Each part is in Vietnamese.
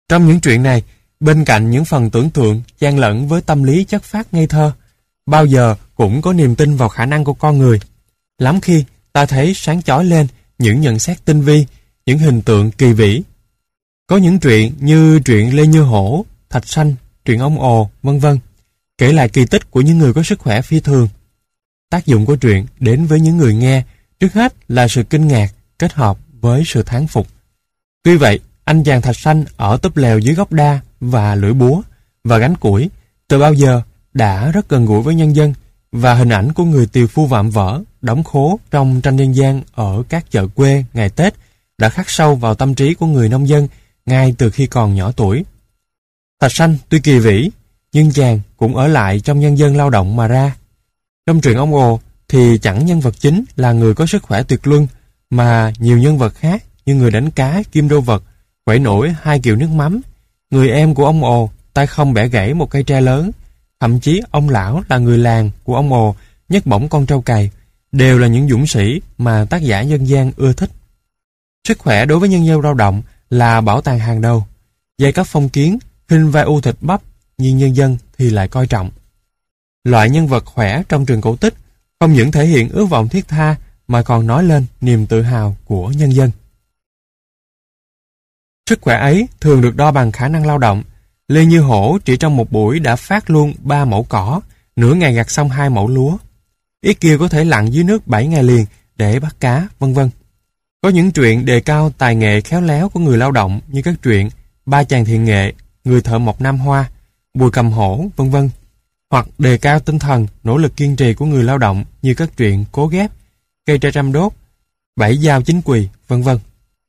Trong những chuyện này, bên cạnh những phần tưởng tượng chan lẫn với tâm lý chất phác ngây thơ, bao giờ cũng có niềm tin vào khả năng của con người. Lắm khi ta thấy sáng chói lên những nhận xét tinh vi, những hình tượng kỳ vĩ. Có những truyện như truyện Lê Như Hổ, Thạch Sanh, truyện Ông Ồ, vân vân, kể lại kỳ tích của những người có sức khỏe phi thường. Tác dụng của truyện đến với những người nghe trước hết là sự kinh ngạc kết hợp với sự thán phục. Tuy vậy, anh chàng Thạch Sanh ở túp lều dưới gốc đa và lưỡi búa và gánh củi từ bao giờ đã rất gần gũi với nhân dân, và hình ảnh của người tiều phu vạm vỡ, đóng khố trong tranh dân gian ở các chợ quê ngày Tết đã khắc sâu vào tâm trí của người nông dân ngay từ khi còn nhỏ tuổi. Thạch Sanh tuy kỳ vĩ, nhưng chàng cũng ở lại trong nhân dân lao động mà ra. Trong truyện Ông Ồ thì chẳng nhân vật chính là người có sức khỏe tuyệt luân, mà nhiều nhân vật khác như người đánh cá Kim Đô Vật quẩy nổi 2 kiệu nước mắm, người em của ông Ồ tay không bẻ gãy một cây tre lớn, thậm chí ông lão là người làng của ông Ồ nhấc bổng con trâu cày, đều là những dũng sĩ mà tác giả dân gian ưa thích. Sức khỏe đối với nhân dân lao động là bảo tàng hàng đầu. Giai cấp phong kiến hình vai u thịt bắp, nhưng nhân dân thì lại coi trọng. Loại nhân vật khỏe trong truyện cổ tích không những thể hiện ước vọng thiết tha mà còn nói lên niềm tự hào của nhân dân. Sức khỏe ấy thường được đo bằng khả năng lao động. Lê Như Hổ chỉ trong một buổi đã phát luôn 3 mẫu cỏ, nửa ngày gặt xong 2 mẫu lúa. Ý kia có thể lặn dưới nước 7 ngày liền để bắt cá, vân vân. Có những truyện đề cao tài nghệ khéo léo của người lao động như các truyện Ba chàng thiện nghệ, Người thợ mộc Nam Hoa, Bùi cầm hổ, vân vân. Hoặc đề cao tinh thần, nỗ lực kiên trì của người lao động như các truyện Cố ghép, Cây tre trăm đốt, 7 dao chính quỳ, vân vân.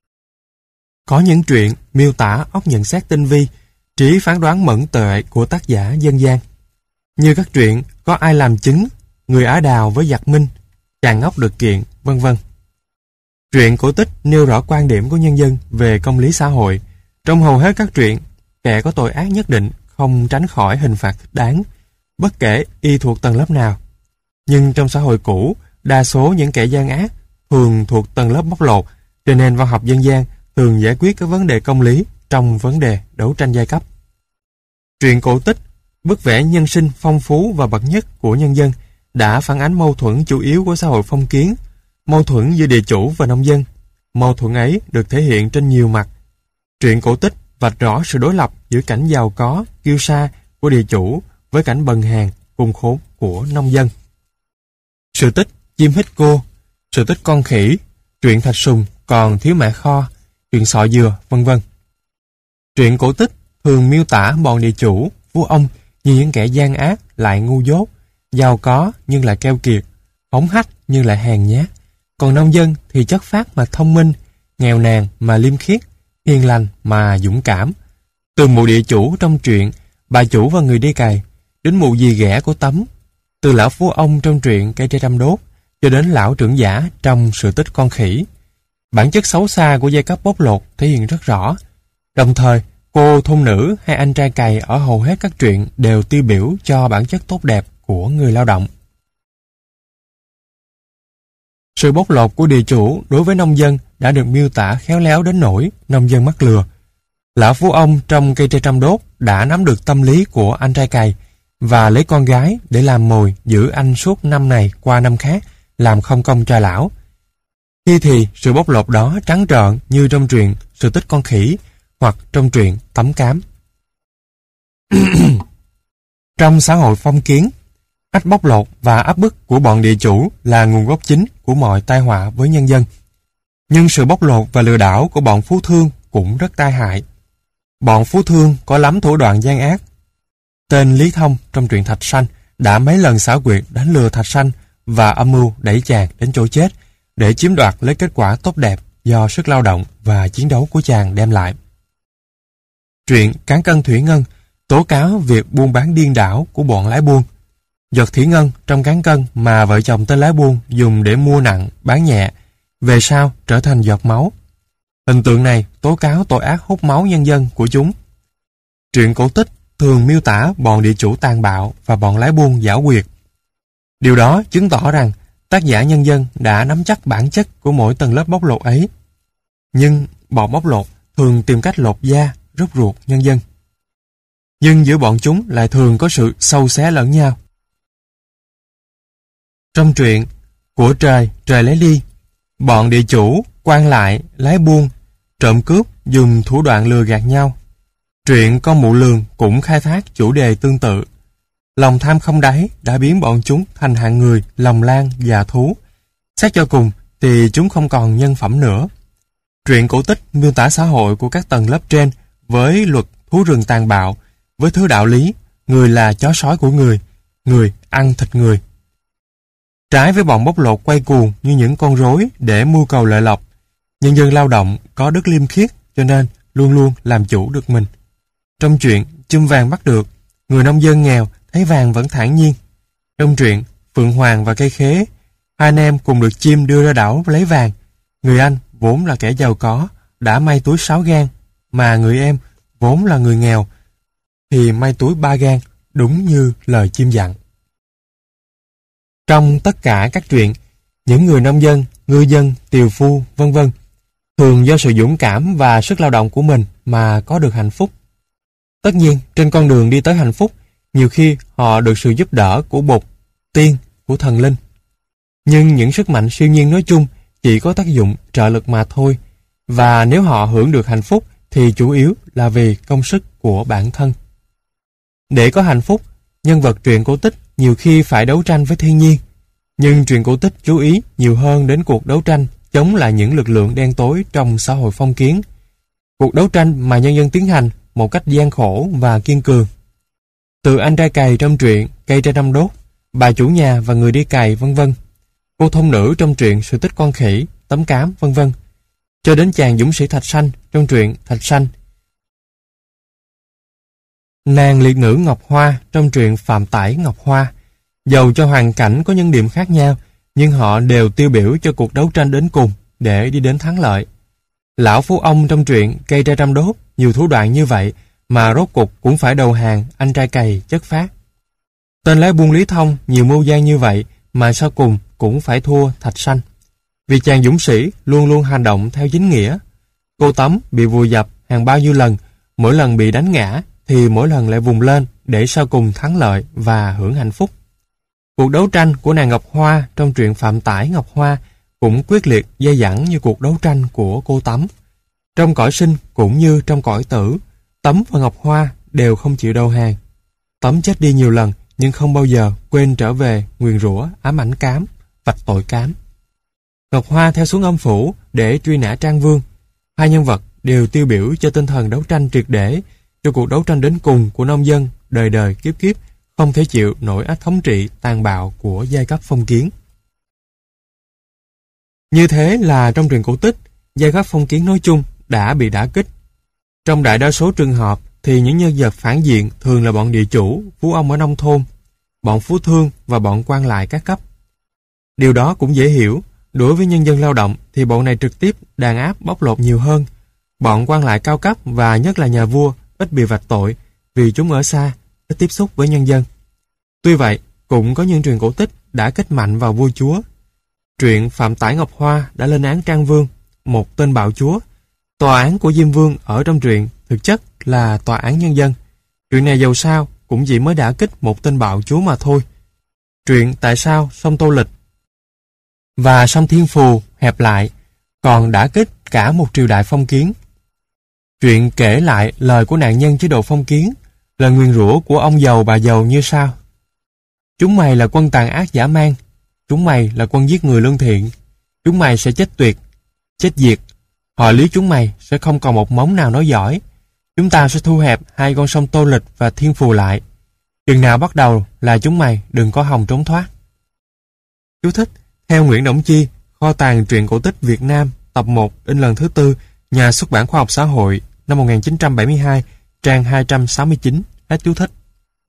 Có những truyện miêu tả óc nhận xét tinh vi, trí phán đoán mẫn tuệ của tác giả dân gian, như các truyện Có ai làm chứng, Người Á Đào với giặc Minh, Chàng ngốc được kiện, vân vân. Truyện cổ tích nêu rõ quan điểm của nhân dân về công lý xã hội. Trong hầu hết các truyện, kẻ có tội ác nhất định không tránh khỏi hình phạt thích đáng, bất kể y thuộc tầng lớp nào. Nhưng trong xã hội cũ, đa số những kẻ gian ác thường thuộc tầng lớp bóc lột, cho nên văn học dân gian thường giải quyết các vấn đề công lý trong vấn đề đấu tranh giai cấp. Truyện cổ tích, bức vẽ nhân sinh phong phú và bậc nhất của nhân dân đã phản ánh mâu thuẫn chủ yếu của xã hội phong kiến, mâu thuẫn giữa địa chủ và nông dân. Mâu thuẫn ấy được thể hiện trên nhiều mặt. Truyện cổ tích vạch rõ sự đối lập giữa cảnh giàu có, kiêu sa của địa chủ với cảnh bần hàn, cùng khốn của nông dân. Sự tích Chim Hít Cô, sự tích Con Khỉ, truyện Thạch Sùng còn thiếu mẹ kho, truyện Sọ Dừa, vân vân. Truyện cổ tích thường miêu tả bọn địa chủ, vua ông như những kẻ gian ác lại ngu dốt, giàu có nhưng lại keo kiệt, hống hách nhưng lại hèn nhát. Còn nông dân thì chất phác mà thông minh, nghèo nàn mà liêm khiết, hiền lành mà dũng cảm. Từ mụ địa chủ trong truyện Bà Chủ và Người Đi Cày đến mụ dì ghẻ của Tấm, từ lão phú ông trong truyện Cây tre trăm đốt cho đến lão trưởng giả trong sự tích Con Khỉ. Bản chất xấu xa của giai cấp bóc lột thể hiện rất rõ. Đồng thời, cô thôn nữ hay anh trai cày ở hầu hết các truyện đều tiêu biểu cho bản chất tốt đẹp của người lao động. Sự bóc lột của địa chủ đối với nông dân đã được miêu tả khéo léo đến nỗi nông dân mắc lừa. Lão phú ông trong Cây tre trăm đốt đã nắm được tâm lý của anh trai cày và lấy con gái để làm mồi giữ anh suốt năm này qua năm khác, làm không công cho lão. Khi thì sự bóc lột đó trắng trợn như trong truyện Sự tích Con Khỉ hoặc trong truyện Tấm Cám. Trong xã hội phong kiến, cách bóc lột và áp bức của bọn địa chủ là nguồn gốc chính của mọi tai họa với nhân dân. Nhưng sự bóc lột và lừa đảo của bọn phú thương cũng rất tai hại. Bọn phú thương có lắm thủ đoạn gian ác. Tên Lý Thông trong truyện Thạch Sanh đã mấy lần xảo quyệt đánh lừa Thạch Sanh và âm mưu đẩy chàng đến chỗ chết để chiếm đoạt lấy kết quả tốt đẹp do sức lao động và chiến đấu của chàng đem lại. Truyện Cán Cân Thủy Ngân tố cáo việc buôn bán điên đảo của bọn lái buôn. Giọt thủy ngân trong cán cân mà vợ chồng tên lái buôn dùng để mua nặng, bán nhẹ, về sau trở thành giọt máu. Hình tượng này tố cáo tội ác hút máu nhân dân của chúng. Truyện cổ tích thường miêu tả bọn địa chủ tàn bạo và bọn lái buôn giảo quyệt. Điều đó chứng tỏ rằng tác giả nhân dân đã nắm chắc bản chất của mỗi tầng lớp bóc lột ấy. Nhưng bọn bóc lột thường tìm cách lột da rút ruột nhân dân. Nhưng giữa bọn chúng lại thường có sự sâu xé lẫn nhau. Trong truyện Của trời, trời lấy đi, bọn địa chủ, quan lại, lái buôn, trộm cướp dùng thủ đoạn lừa gạt nhau. Truyện Con Mụ Lường cũng khai thác chủ đề tương tự. Lòng tham không đáy đã biến bọn chúng thành hạng người lòng lan và thú. Xét cho cùng thì chúng không còn nhân phẩm nữa. Truyện cổ tích miêu tả xã hội của các tầng lớp trên với luật thú rừng tàn bạo, với thứ đạo lý người là chó sói của người ăn thịt người. Trái với bọn bóc lột quay cuồng như những con rối để mưu cầu lợi lộc, nhân dân lao động có đức liêm khiết cho nên luôn luôn làm chủ được mình. Trong truyện Chum vàng bắt được, người nông dân nghèo thấy vàng vẫn thản nhiên. Trong truyện Phượng Hoàng và Cây Khế, hai anh em cùng được chim đưa ra đảo lấy vàng. Người anh vốn là kẻ giàu có đã may túi 6 gang, mà người em vốn là người nghèo thì may túi 3 gang, đúng như lời chim dặn. Trong tất cả các truyện, những người nông dân, ngư dân, tiều phu, vân vân thường do sự dũng cảm và sức lao động của mình mà có được hạnh phúc. Tất nhiên, trên con đường đi tới hạnh phúc, nhiều khi họ được sự giúp đỡ của bụt, tiên, của thần linh. Nhưng những sức mạnh siêu nhiên nói chung chỉ có tác dụng trợ lực mà thôi, và nếu họ hưởng được hạnh phúc thì chủ yếu là vì công sức của bản thân. Để có hạnh phúc, nhân vật truyện cổ tích nhiều khi phải đấu tranh với thiên nhiên, nhưng truyện cổ tích chú ý nhiều hơn đến cuộc đấu tranh chống lại những lực lượng đen tối trong xã hội phong kiến. Cuộc đấu tranh mà nhân dân tiến hành một cách gian khổ và kiên cường. Từ anh trai cày trong truyện Cây tre năm đốt, bà chủ nhà và người đi cày vân vân, cô thông nữ trong truyện Sự tích con khỉ, Tấm cám vân vân, cho đến chàng dũng sĩ Thạch Sanh trong truyện Thạch Sanh, nàng liệt nữ Ngọc Hoa trong truyện Phạm Tải Ngọc Hoa. Dầu cho hoàn cảnh có những điểm khác nhau, nhưng họ đều tiêu biểu cho cuộc đấu tranh đến cùng để đi đến thắng lợi. Lão Phú Ông trong truyện Cây tre trăm đốt nhiều thủ đoạn như vậy mà rốt cục cũng phải đầu hàng anh trai cày chất phác. Tên lái buôn Lý Thông nhiều mưu gian như vậy mà sau cùng cũng phải thua Thạch Sanh. Vì chàng dũng sĩ luôn luôn hành động theo chính nghĩa. Cô Tấm bị vùi dập hàng bao nhiêu lần, mỗi lần bị đánh ngã thì mỗi lần lại vùng lên để sau cùng thắng lợi và hưởng hạnh phúc. Cuộc đấu tranh của nàng Ngọc Hoa trong truyện Phạm Tải Ngọc Hoa cũng quyết liệt dai dẳng như cuộc đấu tranh của cô Tấm. Trong cõi sinh cũng như trong cõi tử, Tấm và Ngọc Hoa đều không chịu đầu hàng. Tấm chết đi nhiều lần nhưng không bao giờ quên trở về nguyền rủa ám ảnh cám, vạch tội cám. Ngọc Hoa theo xuống âm phủ để truy nã Trang Vương. Hai nhân vật đều tiêu biểu cho tinh thần đấu tranh triệt để, cho cuộc đấu tranh đến cùng của nông dân đời đời kiếp kiếp không thể chịu nổi ách thống trị tàn bạo của giai cấp phong kiến. Như thế là trong truyện cổ tích, giai cấp phong kiến nói chung đã bị đả kích. Trong đại đa số trường hợp thì những nhân vật phản diện thường là bọn địa chủ, phú ông ở nông thôn, bọn phú thương và bọn quan lại các cấp. Điều đó cũng dễ hiểu, đối với nhân dân lao động thì bọn này trực tiếp đàn áp bóc lột nhiều hơn. Bọn quan lại cao cấp và nhất là nhà vua ít bị vạch tội vì chúng ở xa, ít tiếp xúc với nhân dân. Tuy vậy, cũng có những truyện cổ tích đã kích mạnh vào vua chúa. Truyện Phạm Tải Ngọc Hoa đã lên án Trang Vương, một tên bạo chúa. Tòa án của Diêm Vương ở trong truyện thực chất là tòa án nhân dân. Chuyện này dầu sao cũng chỉ mới đả kích một tên bạo chúa mà thôi. Truyện Tại sao sông Tô Lịch và sông Thiên Phù hẹp lại còn đả kích cả một triều đại phong kiến. Truyện kể lại lời của nạn nhân chế độ phong kiến, lời nguyền rủa của ông giàu bà giàu như sau: chúng mày là quân tàn ác dã man, chúng mày là quân giết người lương thiện, chúng mày sẽ chết tuyệt, chết diệt. Họ Lý chúng mày sẽ không còn một móng nào nói giỏi. Chúng ta sẽ thu hẹp hai con sông Tô Lịch và Thiên Phù lại. Chừng nào bắt đầu là chúng mày đừng có hòng trốn thoát. Chú thích: theo Nguyễn Đổng Chi, Kho tàng truyện cổ tích Việt Nam, tập 1, in lần thứ 4, Nhà xuất bản Khoa học Xã hội, năm 1972, trang 269, hết chú thích.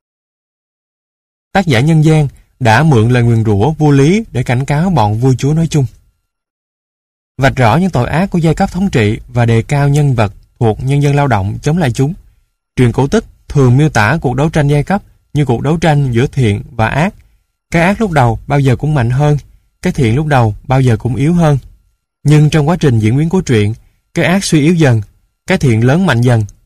Tác giả nhân gian đã mượn lời nguyền rủa vua Lý để cảnh cáo bọn vua chúa nói chung, vạch rõ những tội ác của giai cấp thống trị và đề cao nhân vật thuộc nhân dân lao động chống lại chúng. Truyện cổ tích thường miêu tả cuộc đấu tranh giai cấp như cuộc đấu tranh giữa thiện và ác. Cái ác lúc đầu bao giờ cũng mạnh hơn, cái thiện lúc đầu bao giờ cũng yếu hơn. Nhưng trong quá trình diễn biến của truyện, cái ác suy yếu dần, cái thiện lớn mạnh dần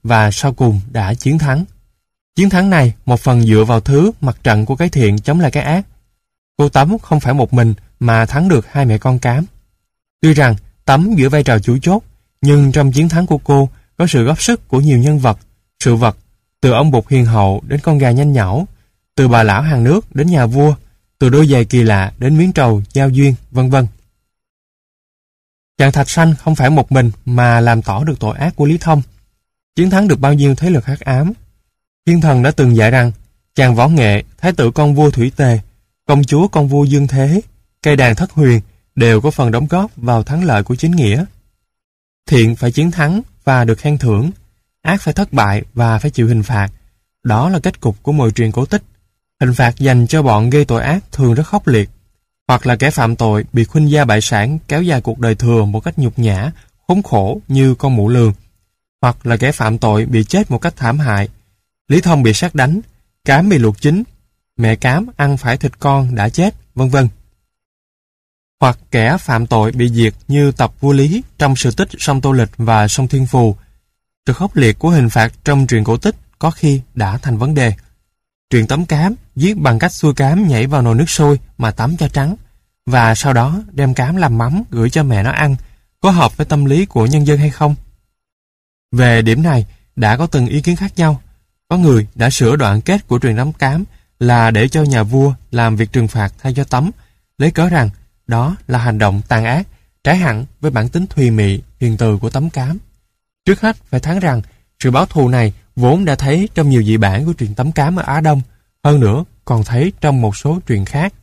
và sau cùng đã chiến thắng. Chiến thắng này một phần dựa vào thứ mặt trận của cái thiện chống lại cái ác. Cô Tấm không phải một mình mà thắng được hai mẹ con Cám. Tuy rằng Tấm giữ vai trò chủ chốt, nhưng trong chiến thắng của cô có sự góp sức của nhiều nhân vật, sự vật, từ ông bụt hiền hậu đến con gà nhanh nhảu, từ bà lão hàng nước đến nhà vua, từ đôi giày kỳ lạ đến miếng trầu giao duyên, vân vân. Chàng Thạch Sanh không phải một mình mà làm tỏ được tội ác của Lý Thông, chiến thắng được bao nhiêu thế lực hắc ám. Thiên thần đã từng dạy rằng chàng võ nghệ, thái tử con vua Thủy Tề, công chúa con vua Dương Thế, cây đàn Thất Huyền đều có phần đóng góp vào thắng lợi của chính nghĩa. Thiện phải chiến thắng và được khen thưởng, ác phải thất bại và phải chịu hình phạt. Đó là kết cục của mọi truyện cổ tích. Hình phạt dành cho bọn gây tội ác thường rất khốc liệt, hoặc là kẻ phạm tội bị khuynh gia bại sản kéo dài cuộc đời thường một cách nhục nhã, khốn khổ như con mụ lường, hoặc là kẻ phạm tội bị chết một cách thảm hại. Lý Thông bị sát đánh, Cám bị luộc chín, mẹ Cám ăn phải thịt con đã chết, vân vân. Hoặc kẻ phạm tội bị diệt như tập vua Lý trong sự tích sông Tô Lịch và sông Thiên Phù. Sự khốc liệt của hình phạt trong truyện cổ tích có khi đã thành vấn đề. Truyện Tấm Cám giết bằng cách xua Cám nhảy vào nồi nước sôi mà tắm cho trắng, và sau đó đem Cám làm mắm gửi cho mẹ nó ăn, có hợp với tâm lý của nhân dân hay không? Về điểm này đã có từng ý kiến khác nhau. Có người đã sửa đoạn kết của truyện Tấm Cám là để cho nhà vua làm việc trừng phạt thay cho Tấm, lấy cớ rằng đó là hành động tàn ác, trái hẳn với bản tính thùy mị, hiền từ của Tấm Cám. Trước hết phải thắng rằng sự báo thù này vốn đã thấy trong nhiều dị bản của truyện Tấm Cám ở Á Đông, hơn nữa còn thấy trong một số truyện khác.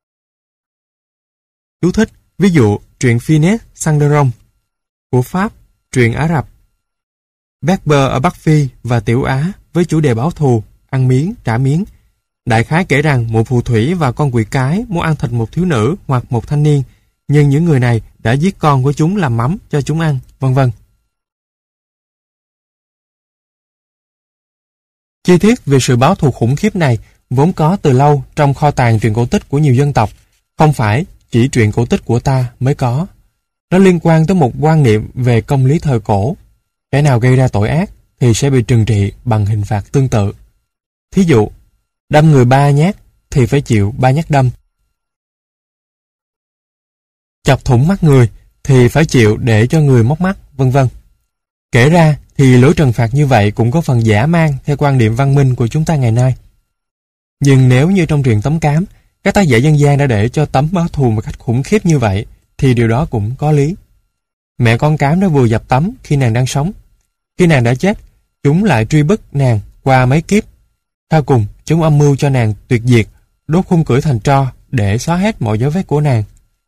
Chú thích: ví dụ truyện Phineas Sanderon của Pháp, truyện Ả Rập Berber ở Bắc Phi và Tiểu Á với chủ đề báo thù, ăn miếng trả miếng. Đại khái kể rằng một phù thủy và con quỷ cái muốn ăn thịt một thiếu nữ hoặc một thanh niên, nhưng những người này đã giết con của chúng làm mắm cho chúng ăn, vân vân. Chi tiết về sự báo thù khủng khiếp này vốn có từ lâu trong kho tàng truyện cổ tích của nhiều dân tộc, không phải chỉ truyện cổ tích của ta mới có. Nó liên quan tới một quan niệm về công lý thời cổ. Kẻ nào gây ra tội ác thì sẽ bị trừng trị bằng hình phạt tương tự. Thí dụ, đâm người 3 nhát thì phải chịu 3 nhát đâm. Chọc thủng mắt người thì phải chịu để cho người móc mắt, vân vân. Kể ra thì lối trừng phạt như vậy cũng có phần dã man theo quan niệm văn minh của chúng ta ngày nay. Nhưng nếu như trong truyện Tấm Cám, các tác giả dân gian đã để cho Tấm báo thù một cách khủng khiếp như vậy, thì điều đó cũng có lý. Mẹ con Cám đã vùi dập Tấm khi nàng đang sống. Khi nàng đã chết, chúng lại truy bức nàng qua mấy kiếp. Sau cùng, chúng âm mưu cho nàng tuyệt diệt, đốt khung cưỡi thành tro để xóa hết mọi dấu vết của nàng.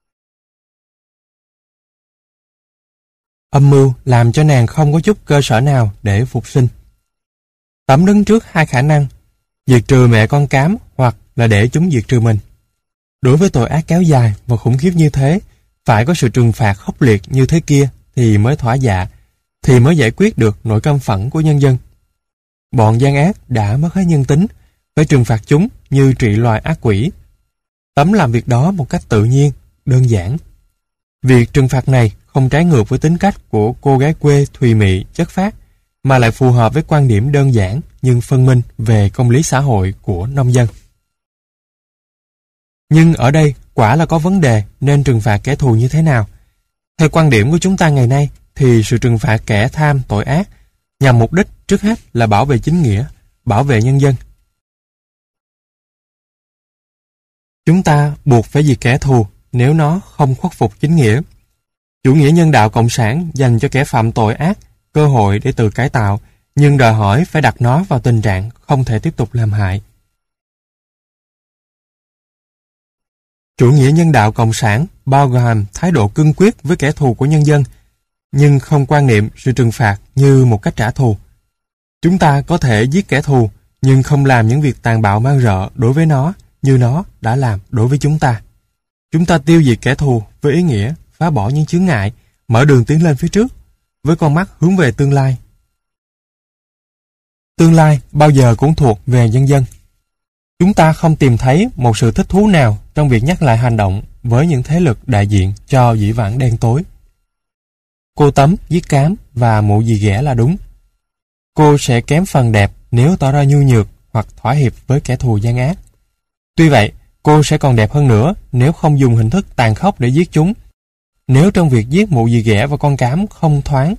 Âm mưu làm cho nàng không có chút cơ sở nào để phục sinh. Tấm đứng trước hai khả năng: diệt trừ mẹ con Cám hoặc là để chúng diệt trừ mình. Đối với tội ác kéo dài và khủng khiếp như thế, phải có sự trừng phạt khốc liệt như thế kia thì mới thỏa dạ, thì mới giải quyết được nỗi căm phẫn của nhân dân. Bọn gian ác đã mất hết nhân tính, phải trừng phạt chúng như trị loài ác quỷ. Tấm làm việc đó một cách tự nhiên, đơn giản. Việc trừng phạt này không trái ngược với tính cách của cô gái quê thùy mị, chất phác, mà lại phù hợp với quan điểm đơn giản nhưng phân minh về công lý xã hội của nông dân. Nhưng ở đây quả là có vấn đề nên trừng phạt kẻ thù như thế nào. Theo quan điểm của chúng ta ngày nay thì sự trừng phạt kẻ tham tội ác nhằm mục đích trước hết là bảo vệ chính nghĩa, bảo vệ nhân dân. Chúng ta buộc phải diệt kẻ thù nếu nó không khuất phục chính nghĩa. Chủ nghĩa nhân đạo cộng sản dành cho kẻ phạm tội ác cơ hội để tự cải tạo, nhưng đòi hỏi phải đặt nó vào tình trạng không thể tiếp tục làm hại. Chủ nghĩa nhân đạo cộng sản bao gồm thái độ cương quyết với kẻ thù của nhân dân, nhưng không quan niệm sự trừng phạt như một cách trả thù. Chúng ta có thể giết kẻ thù, nhưng không làm những việc tàn bạo man rợ đối với nó như nó đã làm đối với chúng ta. Chúng ta tiêu diệt kẻ thù với ý nghĩa phá bỏ những chướng ngại, mở đường tiến lên phía trước, với con mắt hướng về tương lai. Tương lai bao giờ cũng thuộc về nhân dân. Chúng ta không tìm thấy một sự thích thú nào trong việc nhắc lại hành động với những thế lực đại diện cho dĩ vãng đen tối. Cô Tấm giết Cám và mụ dì ghẻ là đúng. Cô sẽ kém phần đẹp nếu tỏ ra nhu nhược hoặc thỏa hiệp với kẻ thù gian ác. Tuy vậy, cô sẽ còn đẹp hơn nữa nếu không dùng hình thức tàn khốc để giết chúng. Nếu trong việc giết mụ dì ghẻ và con cám không thoáng,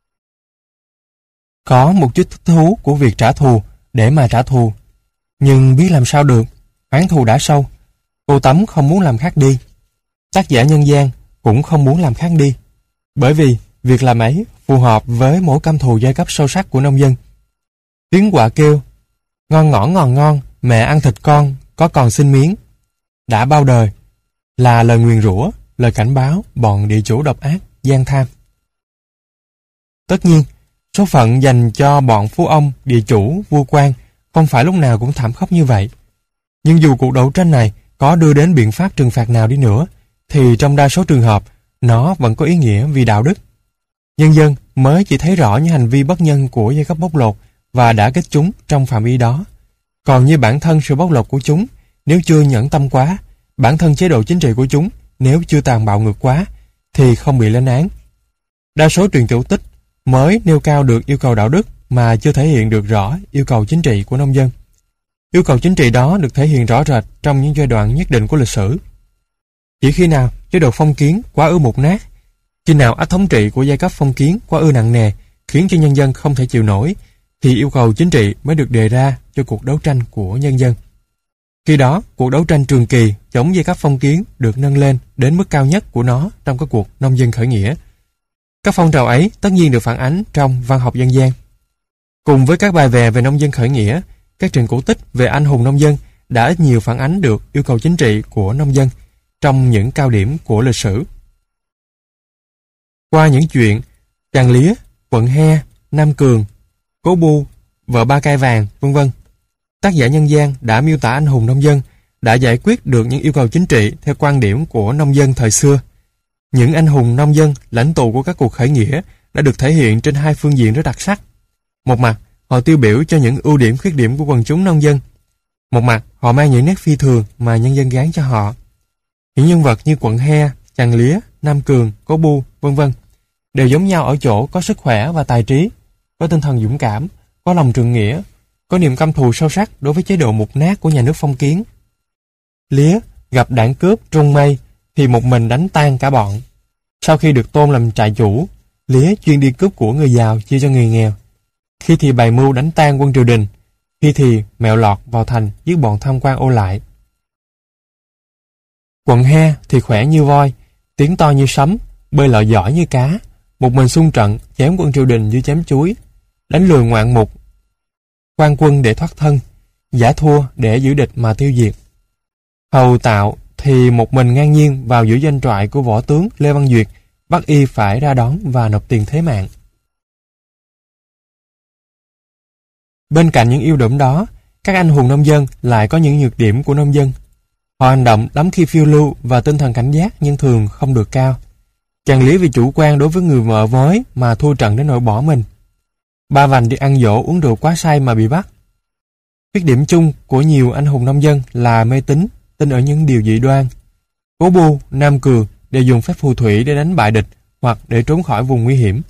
có một chút thích thú của việc trả thù để mà trả thù. Nhưng biết làm sao được, oán thù đã sâu. Cô Tấm không muốn làm khác đi. Tác giả Nhân Gian cũng không muốn làm khác đi. Bởi vì việc làm ấy phù hợp với mối căm thù giai cấp sâu sắc của nông dân. Tiếng quạ kêu, ngon ngon, mẹ ăn thịt con, có còn xin miếng. Đã bao đời, là lời nguyền rủa, lời cảnh báo bọn địa chủ độc ác, gian tham. Tất nhiên, số phận dành cho bọn phú ông, địa chủ, vua quan không phải lúc nào cũng thảm khốc như vậy. Nhưng dù cuộc đấu tranh này có đưa đến biện pháp trừng phạt nào đi nữa, thì trong đa số trường hợp, nó vẫn có ý nghĩa vì đạo đức. Nhân dân mới chỉ thấy rõ những hành vi bất nhân của giai cấp bóc lột và đã kết chúng trong phạm vi đó. Còn như bản thân sự bóc lột của chúng, nếu chưa nhẫn tâm quá, bản thân chế độ chính trị của chúng, nếu chưa tàn bạo ngược quá, thì không bị lên án. Đa số truyện tiểu tích mới nêu cao được yêu cầu đạo đức mà chưa thể hiện được rõ yêu cầu chính trị của nông dân. Yêu cầu chính trị đó được thể hiện rõ rệt trong những giai đoạn nhất định của lịch sử. Chỉ khi nào chế độ phong kiến quá ư mục nát, khi nào ách thống trị của giai cấp phong kiến quá ư nặng nề, khiến cho nhân dân không thể chịu nổi, thì yêu cầu chính trị mới được đề ra cho cuộc đấu tranh của nhân dân. Khi đó, cuộc đấu tranh trường kỳ chống giai cấp phong kiến được nâng lên đến mức cao nhất của nó trong các cuộc nông dân khởi nghĩa. Các phong trào ấy tất nhiên được phản ánh trong văn học dân gian. Cùng với các bài về nông dân khởi nghĩa, các truyện cổ tích về anh hùng nông dân đã ít nhiều phản ánh được yêu cầu chính trị của nông dân trong những cao điểm của lịch sử. Qua những chuyện Chàng Lía, Quận He, Nam Cường, Cố Bu, Vợ Ba Cai Vàng, vân vân, tác giả Nhân Gian đã miêu tả anh hùng nông dân, đã giải quyết được những yêu cầu chính trị theo quan điểm của nông dân thời xưa. Những anh hùng nông dân, lãnh tụ của các cuộc khởi nghĩa đã được thể hiện trên hai phương diện rất đặc sắc. Một mặt, họ tiêu biểu cho những ưu điểm khuyết điểm của quần chúng nông dân. Một mặt, họ mang những nét phi thường mà nhân dân gán cho họ. Những nhân vật như Quận He, Chàng Lía, Nam Cường, Cố Bu, vân vân đều giống nhau ở chỗ có sức khỏe và tài trí, có tinh thần dũng cảm, có lòng trượng nghĩa, có niềm căm thù sâu sắc đối với chế độ mục nát của nhà nước phong kiến. Lía gặp đảng cướp Trung Mây thì một mình đánh tan cả bọn. Sau khi được tôn làm trại chủ, Lía chuyên đi cướp của người giàu chia cho người nghèo. Khi thì bày mưu đánh tan quân triều đình, khi thì mẹo lọt vào thành giết bọn tham quan ô lại. Quận He thì khỏe như voi, tiếng to như sấm, bơi lội giỏi như cá, một mình xung trận chém quân triều đình như chém chuối, đánh lừa ngoạn mục, quan quân để thoát thân, giả thua để giữ địch mà tiêu diệt. Hầu Tạo thì một mình ngang nhiên vào giữa doanh trại của võ tướng Lê Văn Duyệt, bắt y phải ra đón và nộp tiền thế mạng. Bên cạnh những ưu điểm đó, các anh hùng nông dân lại có những nhược điểm của nông dân. Họ hành động lắm khi phiêu lưu và tinh thần cảnh giác nhưng thường không được cao. Chàng Lía vì chủ quan đối với người vợ mới mà thua trận đến nỗi bỏ mình. Ba Vành đi ăn dỗ uống rượu quá say mà bị bắt. Khuyết điểm chung của nhiều anh hùng nông dân là mê tín, tin ở những điều dị đoan. Cố Bu, Nam Cường đều dùng phép phù thủy để đánh bại địch hoặc để trốn khỏi vùng nguy hiểm.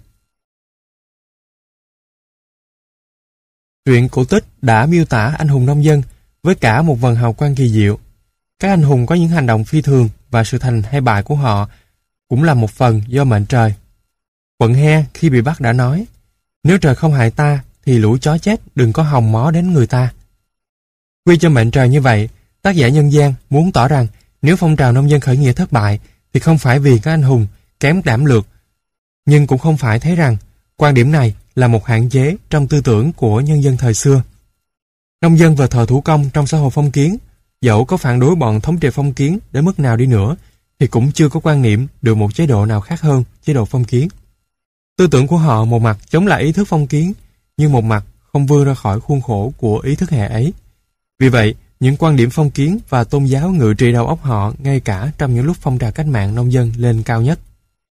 Truyện cổ tích đã miêu tả anh hùng nông dân với cả một vần hào quang kỳ diệu. Các anh hùng có những hành động phi thường và sự thành hay bại của họ cũng là một phần do mệnh trời. Quận He khi bị bắt đã nói, nếu trời không hại ta thì lũ chó chết đừng có hòng mó đến người ta. Quy cho mệnh trời như vậy, tác giả Nhân Gian muốn tỏ rằng nếu phong trào nông dân khởi nghĩa thất bại thì không phải vì các anh hùng kém đảm lược, nhưng cũng không phải thấy rằng quan điểm này là một hạn chế trong tư tưởng của nhân dân thời xưa. Nông dân và thợ thủ công trong xã hội phong kiến, dẫu có phản đối bọn thống trị phong kiến đến mức nào đi nữa, thì cũng chưa có quan niệm được một chế độ nào khác hơn chế độ phong kiến. Tư tưởng của họ một mặt chống lại ý thức phong kiến, nhưng một mặt không vươn ra khỏi khuôn khổ của ý thức hệ ấy. Vì vậy, những quan điểm phong kiến và tôn giáo ngự trị đầu óc họ ngay cả trong những lúc phong trào cách mạng nông dân lên cao nhất.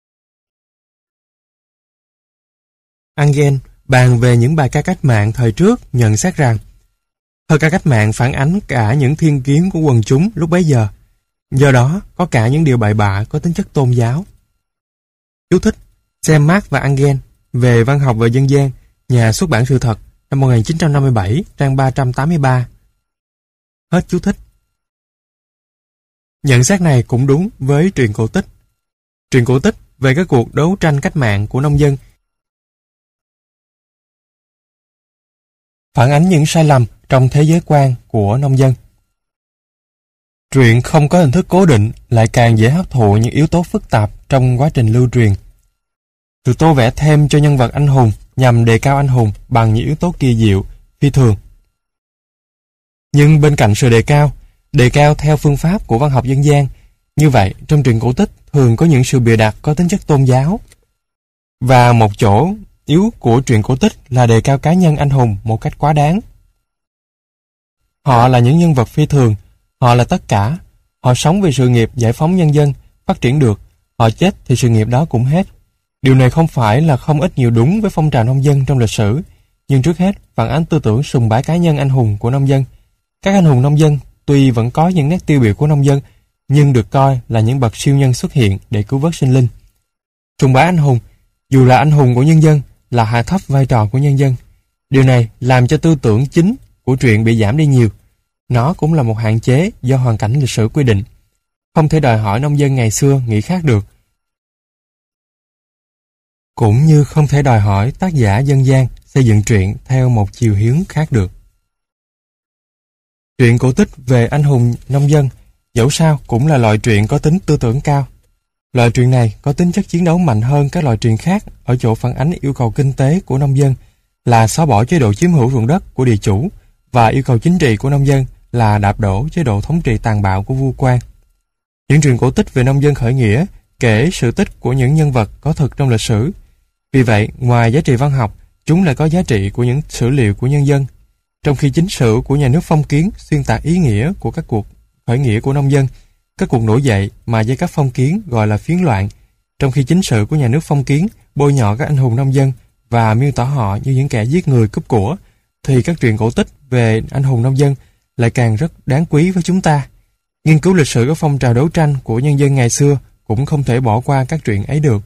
Engel bàn về những bài ca cách mạng thời trước nhận xét rằng thơ ca cách mạng phản ánh cả những thiên kiến của quần chúng lúc bấy giờ, do đó có cả những điều bậy bạ có tính chất tôn giáo. Chú thích xem Marx và Engel về văn học và dân gian, nhà xuất bản Sự Thật, năm 1957, trang 383. Hết chú thích. Nhận xét này cũng đúng với truyện cổ tích. Truyện cổ tích về các cuộc đấu tranh cách mạng của nông dân phản ánh những sai lầm trong thế giới quan của nông dân. Truyện không có hình thức cố định lại càng dễ hấp thụ những yếu tố phức tạp trong quá trình lưu truyền. Sự tô vẽ thêm cho nhân vật anh hùng nhằm đề cao anh hùng bằng những yếu tố kỳ diệu, phi thường. Nhưng bên cạnh sự đề cao theo phương pháp của văn học dân gian, như vậy trong truyện cổ tích thường có những sự bịa đặt có tính chất tôn giáo. Và một chỗ yếu của truyện cổ tích là đề cao cá nhân anh hùng một cách quá đáng. Họ là những nhân vật phi thường, họ là tất cả, họ sống vì sự nghiệp giải phóng nhân dân, phát triển được, họ chết thì sự nghiệp đó cũng hết. Điều này không phải là không ít nhiều đúng với phong trào nông dân trong lịch sử, nhưng trước hết phản ánh tư tưởng sùng bái cá nhân anh hùng của nông dân. Các anh hùng nông dân tuy vẫn có những nét tiêu biểu của nông dân, nhưng được coi là những bậc siêu nhân xuất hiện để cứu vớt sinh linh. Sùng bái anh hùng, dù là anh hùng của nhân dân, là hạ thấp vai trò của nhân dân. Điều này làm cho tư tưởng chính của truyện bị giảm đi nhiều. Nó cũng là một hạn chế do hoàn cảnh lịch sử quy định. Không thể đòi hỏi nông dân ngày xưa nghĩ khác được. Cũng như không thể đòi hỏi tác giả dân gian xây dựng truyện theo một chiều hướng khác được. Truyện cổ tích về anh hùng nông dân dẫu sao cũng là loại truyện có tính tư tưởng cao. Loại truyện này có tính chất chiến đấu mạnh hơn các loại truyện khác ở chỗ phản ánh yêu cầu kinh tế của nông dân là xóa bỏ chế độ chiếm hữu ruộng đất của địa chủ và yêu cầu chính trị của nông dân là đạp đổ chế độ thống trị tàn bạo của vua quan. Những truyện cổ tích về nông dân khởi nghĩa kể sự tích của những nhân vật có thực trong lịch sử. Vì vậy, ngoài giá trị văn học, chúng lại có giá trị của những sử liệu của nhân dân. Trong khi chính sử của nhà nước phong kiến xuyên tạc ý nghĩa của các cuộc khởi nghĩa của nông dân, các cuộc nổi dậy mà giai cấp phong kiến gọi là phiến loạn, trong khi chính sử của nhà nước phong kiến bôi nhọ các anh hùng nông dân và miêu tả họ như những kẻ giết người cướp của, thì các truyện cổ tích về anh hùng nông dân lại càng rất đáng quý với chúng ta. Nghiên cứu lịch sử các phong trào đấu tranh của nhân dân ngày xưa cũng không thể bỏ qua các truyện ấy được.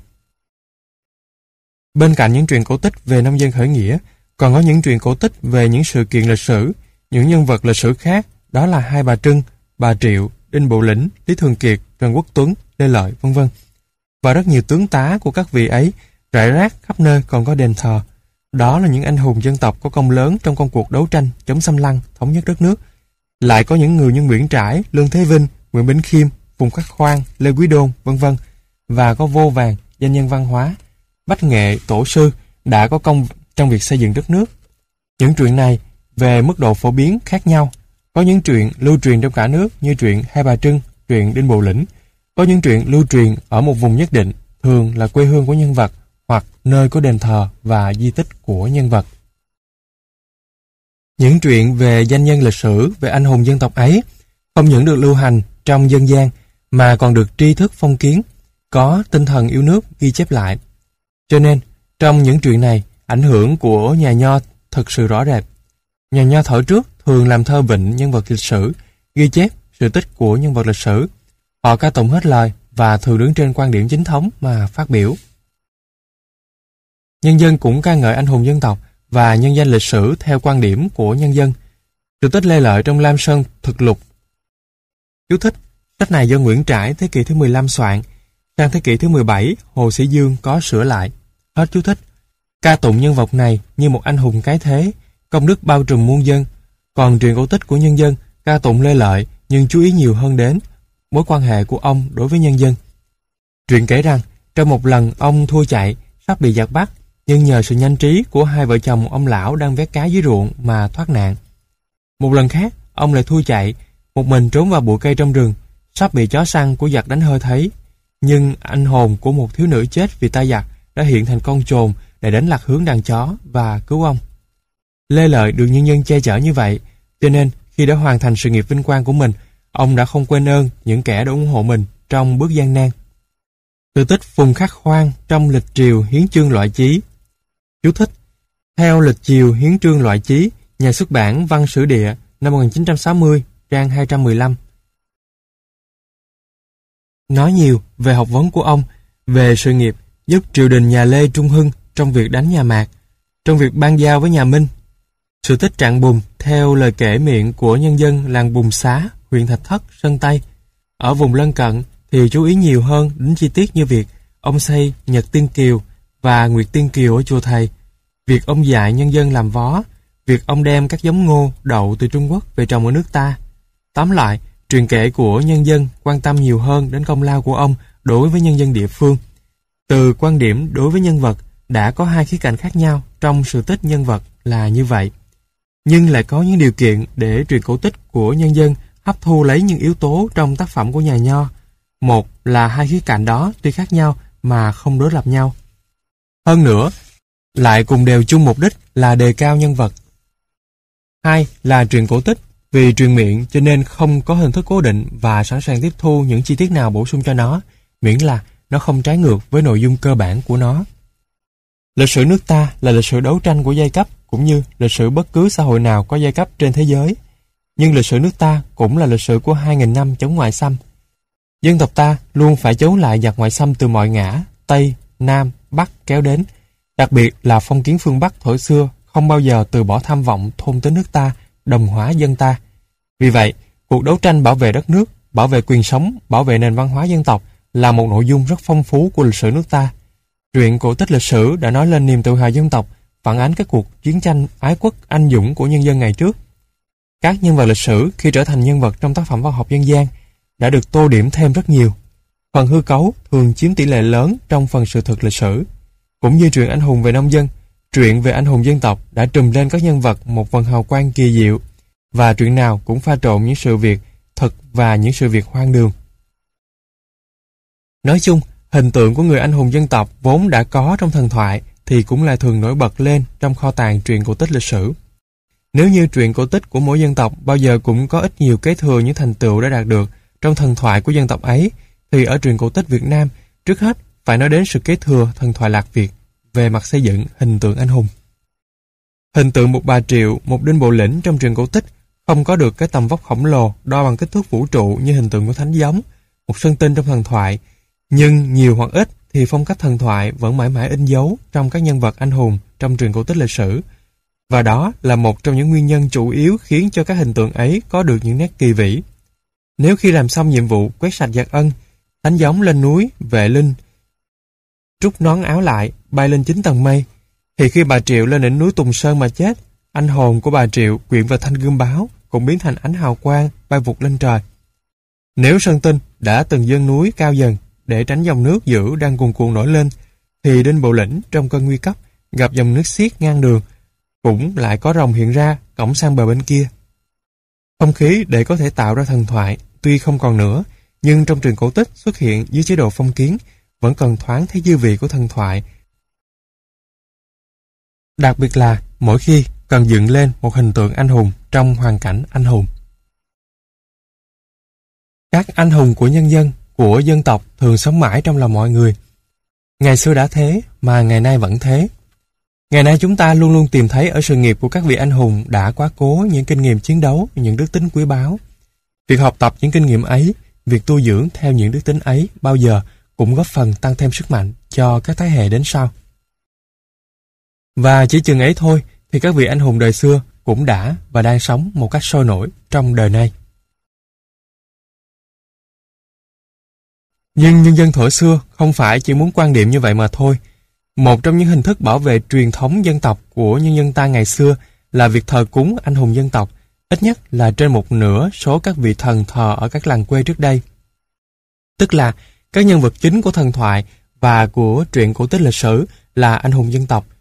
Bên cạnh những truyện cổ tích về nông dân khởi nghĩa, còn có những truyện cổ tích về những sự kiện lịch sử, những nhân vật lịch sử khác, đó là Hai Bà Trưng, Bà Triệu, Đinh Bộ Lĩnh, Lý Thường Kiệt, Trần Quốc Tuấn, Lê Lợi, v.v. Và rất nhiều tướng tá của các vị ấy rải rác khắp nơi còn có đền thờ. Đó là những anh hùng dân tộc có công lớn trong công cuộc đấu tranh chống xâm lăng, thống nhất đất nước. Lại có những người như Nguyễn Trãi, Lương Thế Vinh, Nguyễn Bính Khiêm, Phùng Khắc Khoan, Lê Quý Đôn, v.v. Và có vô vàn danh nhân văn hóa, bách nghệ, tổ sư đã có công trong việc xây dựng đất nước. Những truyện này về mức độ phổ biến khác nhau. Có những truyện lưu truyền trong cả nước như truyện Hai Bà Trưng, truyện Đinh Bộ Lĩnh. Có những truyện lưu truyền ở một vùng nhất định, thường là quê hương của nhân vật hoặc nơi có đền thờ và di tích của nhân vật. Những truyện về danh nhân lịch sử, về anh hùng dân tộc ấy không những được lưu hành trong dân gian mà còn được tri thức phong kiến, có tinh thần yêu nước ghi chép lại. Cho nên, trong những truyện này, ảnh hưởng của nhà nho thực sự rõ rệt. Nhà nho thở trước thường làm thơ vịnh nhân vật lịch sử, ghi chép sự tích của nhân vật lịch sử. Họ ca tụng hết lời và thường đứng trên quan điểm chính thống mà phát biểu. Nhân dân cũng ca ngợi anh hùng dân tộc và nhân danh lịch sử theo quan điểm của nhân dân. Sự tích Lê Lợi trong Lam Sơn Thực Lục. Chú thích: sách này do Nguyễn Trãi thế kỷ thứ 15 soạn, sang thế kỷ thứ 17 Hồ Sĩ Dương có sửa lại. Hết chú thích. Ca tụng nhân vật này như một anh hùng cái thế, công đức bao trùm muôn dân. Còn truyện cổ tích của nhân dân ca tụng Lê Lợi nhưng chú ý nhiều hơn đến mối quan hệ của ông đối với nhân dân. Truyện kể rằng trong một lần ông thua chạy, sắp bị giặc bắt, nhưng nhờ sự nhanh trí của hai vợ chồng ông lão đang vét cá dưới ruộng mà thoát nạn. Một lần khác, ông lại thua chạy, một mình trốn vào bụi cây trong rừng, sắp bị chó săn của giặc đánh hơi thấy. Nhưng anh hồn của một thiếu nữ chết vì tay giặc đã hiện thành con chồn để đánh lạc hướng đàn chó và cứu ông. Lê Lợi được nhân dân che chở như vậy, cho nên khi đã hoàn thành sự nghiệp vinh quang của mình, ông đã không quên ơn những kẻ đã ủng hộ mình trong bước gian nan. Sự tích Phùng Khắc Khoan trong lịch triều hiến chương loại chí. Chú thích: theo lịch triều hiến chương loại chí, nhà xuất bản Văn Sử Địa năm 1960, trang 215. Nói nhiều về học vấn của ông, về sự nghiệp giúp triều đình nhà Lê trung hưng trong việc đánh nhà Mạc, trong việc ban giao với nhà Minh. Sự tích Trạng Bùm theo lời kể miệng của nhân dân làng Bùm Xá, huyện Thạch Thất, Sơn Tây. Ở vùng lân cận thì chú ý nhiều hơn đến chi tiết như việc ông xây Nhật Tiên Kiều và Nguyệt Tiên Kiều ở chùa Thầy, việc ông dạy nhân dân làm vó, việc ông đem các giống ngô, đậu từ Trung Quốc về trồng ở nước ta. Tóm lại, truyền kể của nhân dân quan tâm nhiều hơn đến công lao của ông đối với nhân dân địa phương. Từ quan điểm đối với nhân vật đã có hai khía cạnh khác nhau trong sự tích nhân vật là như vậy. Nhưng lại có những điều kiện để truyền cổ tích của nhân dân hấp thu lấy những yếu tố trong tác phẩm của nhà Nho. Một là hai khía cạnh đó tuy khác nhau mà không đối lập nhau. Hơn nữa, lại cùng đều chung mục đích là đề cao nhân vật. Hai là truyền cổ tích, vì truyền miệng cho nên không có hình thức cố định và sẵn sàng tiếp thu những chi tiết nào bổ sung cho nó, miễn là nó không trái ngược với nội dung cơ bản của nó. Lịch sử nước ta là lịch sử đấu tranh của giai cấp, cũng như lịch sử bất cứ xã hội nào có giai cấp trên thế giới. Nhưng lịch sử nước ta cũng là lịch sử của 2.000 năm chống ngoại xâm. Dân tộc ta luôn phải chống lại giặc ngoại xâm từ mọi ngã, Tây, Nam, Bắc kéo đến. Đặc biệt là phong kiến phương Bắc thuở xưa không bao giờ từ bỏ tham vọng thôn tính nước ta, đồng hóa dân ta. Vì vậy, cuộc đấu tranh bảo vệ đất nước, bảo vệ quyền sống, bảo vệ nền văn hóa dân tộc là một nội dung rất phong phú của lịch sử nước ta. Truyện cổ tích lịch sử đã nói lên niềm tự hào dân tộc, phản ánh các cuộc chiến tranh ái quốc anh dũng của nhân dân ngày trước. Các nhân vật lịch sử khi trở thành nhân vật trong tác phẩm văn học dân gian đã được tô điểm thêm rất nhiều. Phần hư cấu thường chiếm tỷ lệ lớn trong phần sự thực lịch sử. Cũng như truyện anh hùng về nông dân, truyện về anh hùng dân tộc đã trùm lên các nhân vật một phần hào quang kỳ diệu, và truyện nào cũng pha trộn những sự việc thật và những sự việc hoang đường. Nói chung, hình tượng của người anh hùng dân tộc vốn đã có trong thần thoại thì cũng lại thường nổi bật lên trong kho tàng truyện cổ tích lịch sử. Nếu như truyện cổ tích của mỗi dân tộc bao giờ cũng có ít nhiều kế thừa những thành tựu đã đạt được trong thần thoại của dân tộc ấy, thì ở truyện cổ tích Việt Nam, trước hết phải nói đến sự kế thừa thần thoại Lạc Việt về mặt xây dựng hình tượng anh hùng. Hình tượng một bà Triệu, một Đinh Bộ Lĩnh trong truyện cổ tích không có được cái tầm vóc khổng lồ đo bằng kích thước vũ trụ như hình tượng của Thánh Giống, một Sơn Tinh trong thần thoại, nhưng nhiều hoặc ít thì phong cách thần thoại vẫn mãi mãi in dấu trong các nhân vật anh hùng trong truyện cổ tích lịch sử. Và đó là một trong những nguyên nhân chủ yếu khiến cho các hình tượng ấy có được những nét kỳ vĩ. Nếu khi làm xong nhiệm vụ quét sạch giặc ân, Thánh Giống lên núi, vệ linh, trút nón áo lại, bay lên 9 tầng mây, thì khi bà Triệu lên đỉnh núi Tùng Sơn mà chết, anh hồn của bà Triệu quyện vào thanh gươm báo cũng biến thành ánh hào quang bay vụt lên trời. Nếu Sơn Tinh đã từng dâng núi cao dần để tránh dòng nước dữ đang cuồn cuộn nổi lên, thì Đinh Bộ Lĩnh trong cơn nguy cấp gặp dòng nước xiết ngang đường, cũng lại có rồng hiện ra cõng sang bờ bên kia. Không khí để có thể tạo ra thần thoại tuy không còn nữa, nhưng trong truyện cổ tích xuất hiện dưới chế độ phong kiến vẫn còn thoáng thấy dư vị của thần thoại. Đặc biệt là mỗi khi cần dựng lên một hình tượng anh hùng trong hoàn cảnh anh hùng. Các anh hùng của nhân dân, của dân tộc thường sống mãi trong lòng mọi người. Ngày xưa đã thế mà ngày nay vẫn thế. Ngày nay chúng ta luôn luôn tìm thấy ở sự nghiệp của các vị anh hùng đã quá cố những kinh nghiệm chiến đấu, những đức tính quý báu. Việc học tập những kinh nghiệm ấy, việc tu dưỡng theo những đức tính ấy bao giờ cũng góp phần tăng thêm sức mạnh cho các thế hệ đến sau. Và chỉ chừng ấy thôi thì các vị anh hùng đời xưa cũng đã và đang sống một cách sôi nổi trong đời nay. Nhưng nhân dân thuở xưa không phải chỉ muốn quan điểm như vậy mà thôi. Một trong những hình thức bảo vệ truyền thống dân tộc của nhân dân ta ngày xưa là việc thờ cúng anh hùng dân tộc, ít nhất là trên một nửa số các vị thần thờ ở các làng quê trước đây. Tức là các nhân vật chính của thần thoại và của truyện cổ tích lịch sử là anh hùng dân tộc.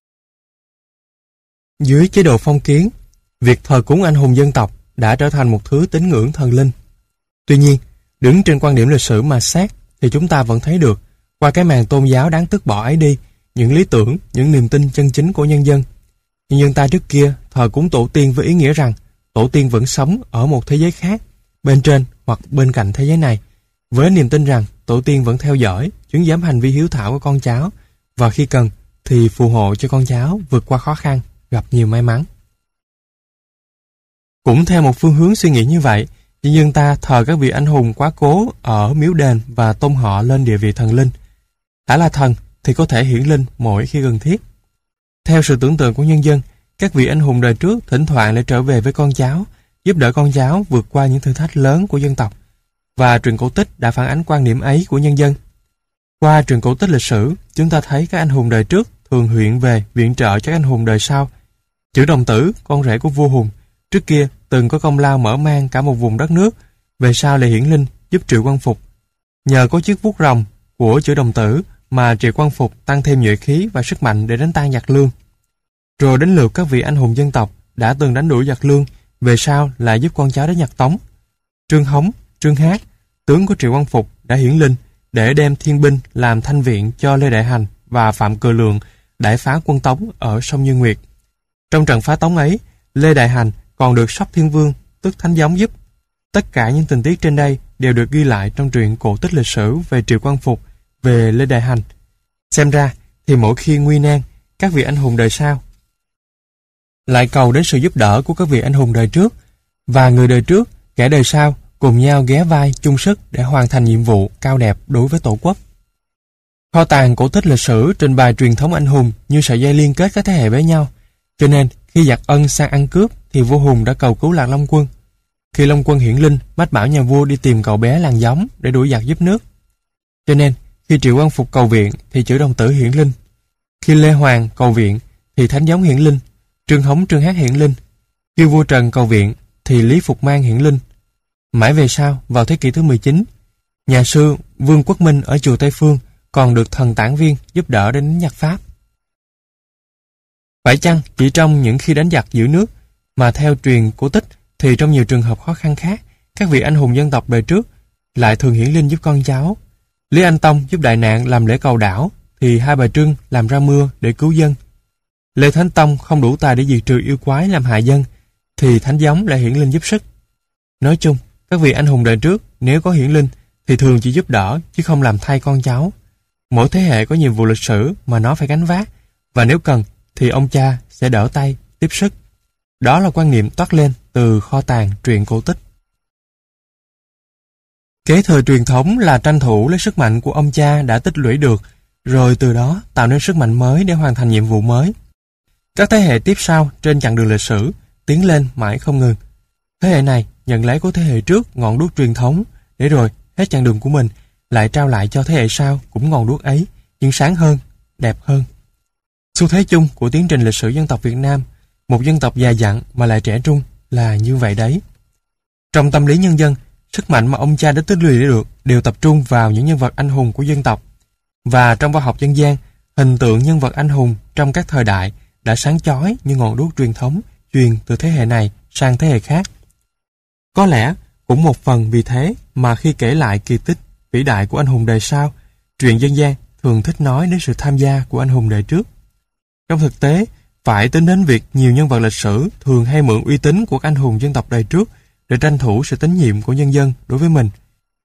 Dưới chế độ phong kiến, việc thờ cúng anh hùng dân tộc đã trở thành một thứ tín ngưỡng thần linh. Tuy nhiên, đứng trên quan điểm lịch sử mà xét thì chúng ta vẫn thấy được, qua cái màn tôn giáo đáng tước bỏ ấy đi, những lý tưởng, những niềm tin chân chính của nhân dân. Nhân dân ta trước kia thờ cúng tổ tiên với ý nghĩa rằng tổ tiên vẫn sống ở một thế giới khác, bên trên hoặc bên cạnh thế giới này, với niềm tin rằng tổ tiên vẫn theo dõi, chứng giám hành vi hiếu thảo của con cháu, và khi cần thì phù hộ cho con cháu vượt qua khó khăn, gặp nhiều may mắn. Cũng theo một phương hướng suy nghĩ như vậy, nhân dân ta thờ các vị anh hùng quá cố ở miếu đền và tôn họ lên địa vị thần linh. Đã là thần thì có thể hiển linh mỗi khi cần thiết. Theo sự tưởng tượng của nhân dân, các vị anh hùng đời trước thỉnh thoảng lại trở về với con cháu, giúp đỡ con cháu vượt qua những thử thách lớn của dân tộc. Và truyện cổ tích đã phản ánh quan điểm ấy của nhân dân. Qua truyện cổ tích lịch sử, chúng ta thấy các anh hùng đời trước thường hiện về viện trợ cho các anh hùng đời sau. Chữ Đồng Tử, con rể của vua Hùng, trước kia từng có công lao mở mang cả một vùng đất nước, về sau lại hiển linh giúp Triệu Quang Phục. Nhờ có chiếc vuốt rồng của Chữ Đồng Tử mà Triệu Quang Phục tăng thêm nhuệ khí và sức mạnh để đánh tan giặc Lương. Rồi đến lượt các vị anh hùng dân tộc đã từng đánh đuổi giặc Lương, về sau lại giúp con cháu đến giặc Tống. Trương Hống, Trương Hát, tướng của Triệu Quang Phục đã hiển linh để đem thiên binh làm thanh viện cho Lê Đại Hành và Phạm Cờ Lượng đãi phá quân Tống ở sông Như Nguyệt. Trong trận phá Tống ấy, Lê Đại Hành còn được Sóc Thiên Vương, tức Thánh Giống giúp. Tất cả những tình tiết trên đây đều được ghi lại trong truyện cổ tích lịch sử về Triệu Quang Phục, về Lê Đại Hành. Xem ra thì mỗi khi nguy nan, các vị anh hùng đời sau lại cầu đến sự giúp đỡ của các vị anh hùng đời trước, và người đời trước, kẻ đời sau cùng nhau ghé vai chung sức để hoàn thành nhiệm vụ cao đẹp đối với Tổ quốc. Kho tàng cổ tích lịch sử trình bày truyền thống anh hùng như sợi dây liên kết các thế hệ với nhau, cho nên khi giặc Ân sang ăn cướp thì vua Hùng đã cầu cứu Lạc Long Quân. Khi Long Quân hiển linh, mách bảo nhà vua đi tìm cậu bé làng Giống để đuổi giặc giúp nước. Cho nên khi Triệu Quang Phục cầu viện thì Chữ Đồng Tử hiển linh. Khi Lê Hoàng cầu viện thì Thánh Giống hiển linh. Trương Hống, Trương Hát hiển linh. Khi vua Trần cầu viện thì Lý Phục Mang hiển linh. Mãi về sau, vào thế kỷ thứ 19, nhà sư Vương Quốc Minh ở chùa Tây Phương còn được thần Tản Viên giúp đỡ để đánh giặc Pháp. Phải chăng chỉ trong những khi đánh giặc giữ nước, mà theo truyền cổ tích thì trong nhiều trường hợp khó khăn khác, các vị anh hùng dân tộc đời trước lại thường hiển linh giúp con cháu. Lý Anh Tông giúp đại nạn làm lễ cầu đảo, thì Hai Bà Trưng làm ra mưa để cứu dân. Lê Thánh Tông không đủ tài để diệt trừ yêu quái làm hại dân, thì Thánh Giống lại hiển linh giúp sức. Nói chung, các vị anh hùng đời trước nếu có hiển linh thì thường chỉ giúp đỡ chứ không làm thay con cháu. Mỗi thế hệ có nhiệm vụ lịch sử mà nó phải gánh vác, và nếu cần thì ông cha sẽ đỡ tay, tiếp sức. Đó là quan niệm toát lên từ kho tàng truyện cổ tích. Kế thừa truyền thống là tranh thủ lấy sức mạnh của ông cha đã tích lũy được, rồi từ đó tạo nên sức mạnh mới để hoàn thành nhiệm vụ mới. Các thế hệ tiếp sau trên chặng đường lịch sử tiến lên mãi không ngừng. Thế hệ này nhận lấy của thế hệ trước ngọn đuốc truyền thống, để rồi hết chặng đường của mình lại trao lại cho thế hệ sau cũng ngọn đuốc ấy, nhưng sáng hơn, đẹp hơn. Xu thế chung của tiến trình lịch sử dân tộc Việt Nam, một dân tộc già dặn mà lại trẻ trung, là như vậy đấy. Trong tâm lý nhân dân, sức mạnh mà ông cha đã tích lũy được đều tập trung vào những nhân vật anh hùng của dân tộc. Và trong văn học dân gian, hình tượng nhân vật anh hùng trong các thời đại đã sáng chói như ngọn đuốc truyền thống truyền từ thế hệ này sang thế hệ khác. Có lẽ cũng một phần vì thế mà khi kể lại kỳ tích vĩ đại của anh hùng đời sau, truyện dân gian thường thích nói đến sự tham gia của anh hùng đời trước. Trong thực tế, phải tính đến việc nhiều nhân vật lịch sử thường hay mượn uy tín của các anh hùng dân tộc đời trước để tranh thủ sự tín nhiệm của nhân dân đối với mình.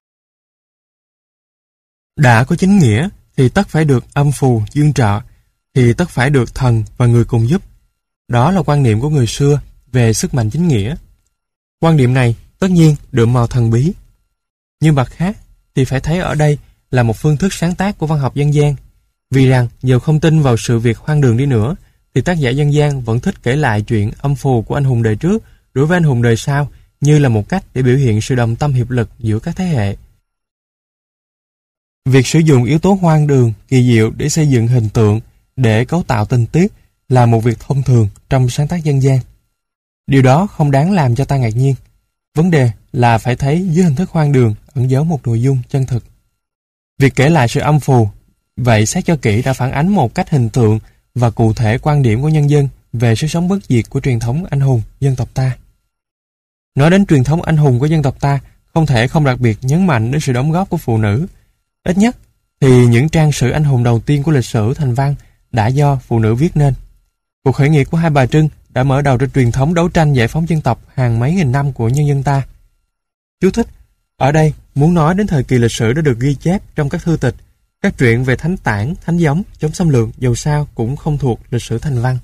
Đã có chính nghĩa thì tất phải được âm phù dương trợ, thì tất phải được thần và người cùng giúp. Đó là quan niệm của người xưa về sức mạnh chính nghĩa. Quan niệm này tất nhiên đượm màu thần bí. Nhưng mặt khác thì phải thấy ở đây là một phương thức sáng tác của văn học dân gian. Vì rằng dù không tin vào sự việc hoang đường đi nữa, thì tác giả dân gian vẫn thích kể lại chuyện âm phù của anh hùng đời trước đối với anh hùng đời sau, như là một cách để biểu hiện sự đồng tâm hiệp lực giữa các thế hệ. Việc sử dụng yếu tố hoang đường, kỳ diệu để xây dựng hình tượng, để cấu tạo tình tiết là một việc thông thường trong sáng tác dân gian. Điều đó không đáng làm cho ta ngạc nhiên. Vấn đề là phải thấy dưới hình thức hoang đường ẩn giấu một nội dung chân thực. Việc kể lại sự âm phù, vậy xét cho kỹ đã phản ánh một cách hình tượng và cụ thể quan điểm của nhân dân về sức sống bất diệt của truyền thống anh hùng dân tộc ta. Nói đến truyền thống anh hùng của dân tộc ta, không thể không đặc biệt nhấn mạnh đến sự đóng góp của phụ nữ. Ít nhất thì những trang sử anh hùng đầu tiên của lịch sử thành văn đã do phụ nữ viết nên. Cuộc khởi nghĩa của Hai Bà Trưng đã mở đầu cho truyền thống đấu tranh giải phóng dân tộc hàng mấy nghìn năm của nhân dân ta. Chú thích: ở đây muốn nói đến thời kỳ lịch sử đã được ghi chép trong các thư tịch, các truyện về Thánh Tản, Thánh Giống, chống xâm lược dầu sao cũng không thuộc lịch sử thành văn.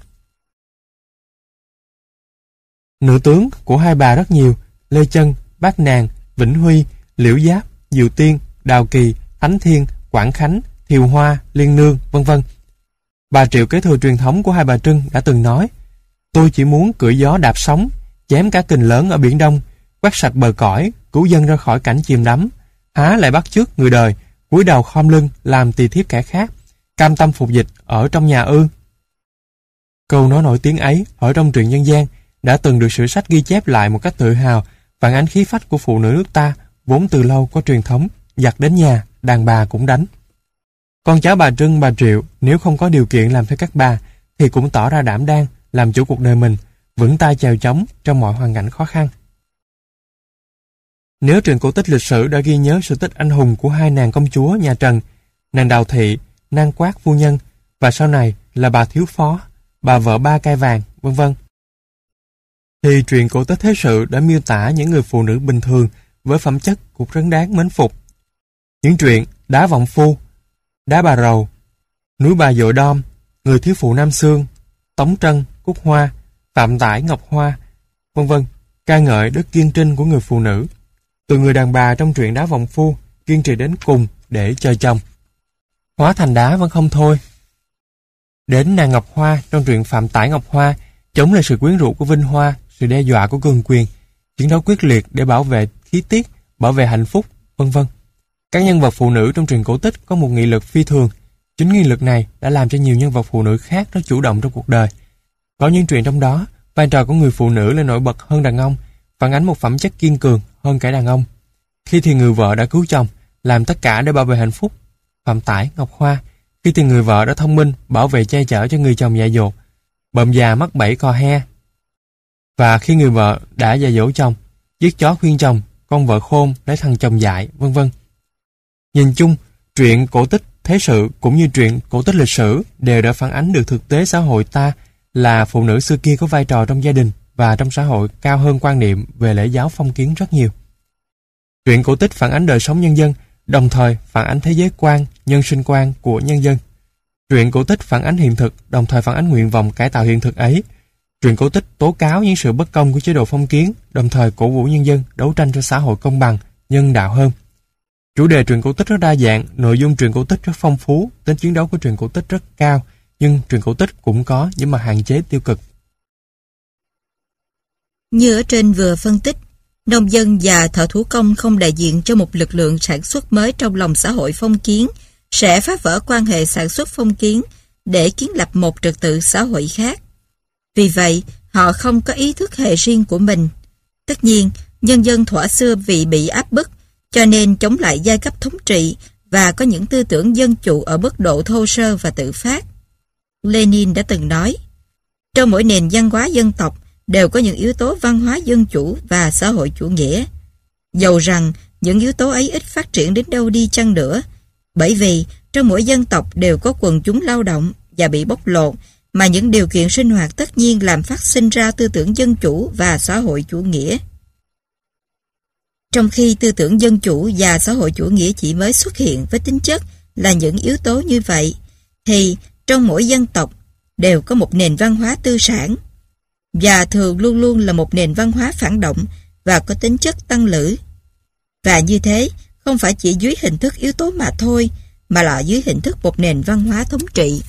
Nữ tướng của hai bà rất nhiều: Lê Chân, Bát Nàng, Vĩnh Huy, Liễu Giáp, Diệu Tiên, Đào Kỳ, Thánh Thiên, Quảng Khánh, Thiều Hoa, Liên Nương, vân vân. Bà Triệu kế thừa truyền thống của Hai Bà Trưng đã từng nói: Tôi chỉ muốn cưỡi gió đạp sóng, chém cả kình lớn ở Biển Đông, quét sạch bờ cõi, cứu dân ra khỏi cảnh chìm đắm. Há lại bắt chước người đời, cúi đầu khom lưng làm tỳ thiếp kẻ khác, cam tâm phục dịch ở trong nhà ư? Câu nói nổi tiếng ấy ở trong truyện dân gian đã từng được sử sách ghi chép lại một cách tự hào, phản ánh khí phách của phụ nữ nước ta vốn từ lâu có truyền thống giặt đến nhà, đàn bà cũng đánh. Con cháu bà Trưng, bà Triệu nếu không có điều kiện làm theo các bà thì cũng tỏ ra đảm đang làm chủ cuộc đời mình, vững tay chèo chống trong mọi hoàn cảnh khó khăn. Nếu truyện cổ tích lịch sử đã ghi nhớ sự tích anh hùng của hai nàng công chúa nhà Trần, nàng Đào Thị, Nang Quát phu nhân và sau này là bà Thiếu Phó, bà vợ ba cai vàng, vân vân, thì truyện cổ tích thế sự đã miêu tả những người phụ nữ bình thường với phẩm chất cũng rất đáng mến phục. Những truyện Đá Vọng Phu, Đá Bà Rầu, Núi Bà Dội Đom, Người Thiếu Phụ Nam Xương, Tống Trân, Cúc Hoa, Phạm Tải, Ngọc Hoa, vân vân, ca ngợi đức kiên trinh của người phụ nữ. Từ người đàn bà trong truyện Đá Vọng Phu kiên trì đến cùng để chờ chồng, hóa thành đá vẫn không thôi. Đến nàng Ngọc Hoa trong truyện Phạm Tải Ngọc Hoa, chống lại sự quyến rũ của Vinh Hoa, sự đe dọa của cường quyền, chiến đấu quyết liệt để bảo vệ khí tiết, bảo vệ hạnh phúc, vân vân. Các nhân vật phụ nữ trong truyện cổ tích có một nghị lực phi thường. Chính nghị lực này đã làm cho nhiều nhân vật phụ nữ khác rất chủ động trong cuộc đời. Có những truyện trong đó, vai trò của người phụ nữ là nổi bật hơn đàn ông, phản ánh một phẩm chất kiên cường hơn cả đàn ông. Khi thì người vợ đã cứu chồng, làm tất cả để bảo vệ hạnh phúc, Phạm Tải, Ngọc Hoa. Khi thì người vợ đã thông minh, bảo vệ che chở cho người chồng dại dột, bợm già mắc bẫy cò he. Và khi người vợ đã dạy dỗ chồng, giết chó khuyên chồng, con vợ khôn lấy thằng chồng dại, vân vân. Nhìn chung, truyện cổ tích thế sự cũng như truyện cổ tích lịch sử đều đã phản ánh được thực tế xã hội ta là phụ nữ xưa kia có vai trò trong gia đình và trong xã hội cao hơn quan niệm về lễ giáo phong kiến rất nhiều. Truyện cổ tích phản ánh đời sống nhân dân, đồng thời phản ánh thế giới quan, nhân sinh quan của nhân dân. Truyện cổ tích phản ánh hiện thực, đồng thời phản ánh nguyện vọng cải tạo hiện thực ấy. Truyện cổ tích tố cáo những sự bất công của chế độ phong kiến, đồng thời cổ vũ nhân dân đấu tranh cho xã hội công bằng, nhân đạo hơn. Chủ đề truyện cổ tích rất đa dạng, nội dung truyện cổ tích rất phong phú, tính chiến đấu của truyện cổ tích rất cao, nhưng truyện cổ tích cũng có những mặt hạn chế tiêu cực. Như ở trên vừa phân tích, nông dân và thợ thủ công không đại diện cho một lực lượng sản xuất mới trong lòng xã hội phong kiến, sẽ phá vỡ quan hệ sản xuất phong kiến để kiến lập một trật tự xã hội khác. Vì vậy, họ không có ý thức hệ riêng của mình. Tất nhiên, nhân dân thuở xưa vì bị áp bức, cho nên chống lại giai cấp thống trị và có những tư tưởng dân chủ ở mức độ thô sơ và tự phát. Lenin đã từng nói, trong mỗi nền văn hóa dân tộc đều có những yếu tố văn hóa dân chủ và xã hội chủ nghĩa. Dầu rằng những yếu tố ấy ít phát triển đến đâu đi chăng nữa, bởi vì trong mỗi dân tộc đều có quần chúng lao động và bị bóc lột, mà những điều kiện sinh hoạt tất nhiên làm phát sinh ra tư tưởng dân chủ và xã hội chủ nghĩa. Trong khi tư tưởng dân chủ và xã hội chủ nghĩa chỉ mới xuất hiện với tính chất là những yếu tố như vậy, thì trong mỗi dân tộc đều có một nền văn hóa tư sản, và thường luôn luôn là một nền văn hóa phản động và có tính chất tăng lữ. Và như thế, không phải chỉ dưới hình thức yếu tố mà thôi, mà là dưới hình thức một nền văn hóa thống trị.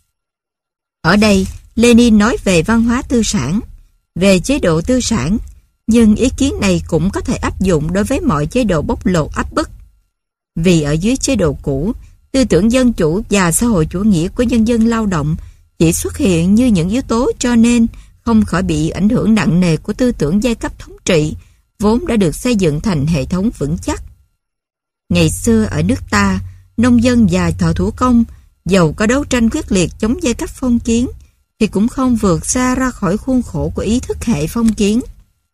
Ở đây, Lenin nói về văn hóa tư sản, về chế độ tư sản, nhưng ý kiến này cũng có thể áp dụng đối với mọi chế độ bóc lột áp bức. Vì ở dưới chế độ cũ, tư tưởng dân chủ và xã hội chủ nghĩa của nhân dân lao động chỉ xuất hiện như những yếu tố, cho nên không khỏi bị ảnh hưởng nặng nề của tư tưởng giai cấp thống trị, vốn đã được xây dựng thành hệ thống vững chắc. Ngày xưa ở nước ta, nông dân và thợ thủ công, dầu có đấu tranh quyết liệt chống giai cấp phong kiến, thì cũng không vượt xa ra khỏi khuôn khổ của ý thức hệ phong kiến.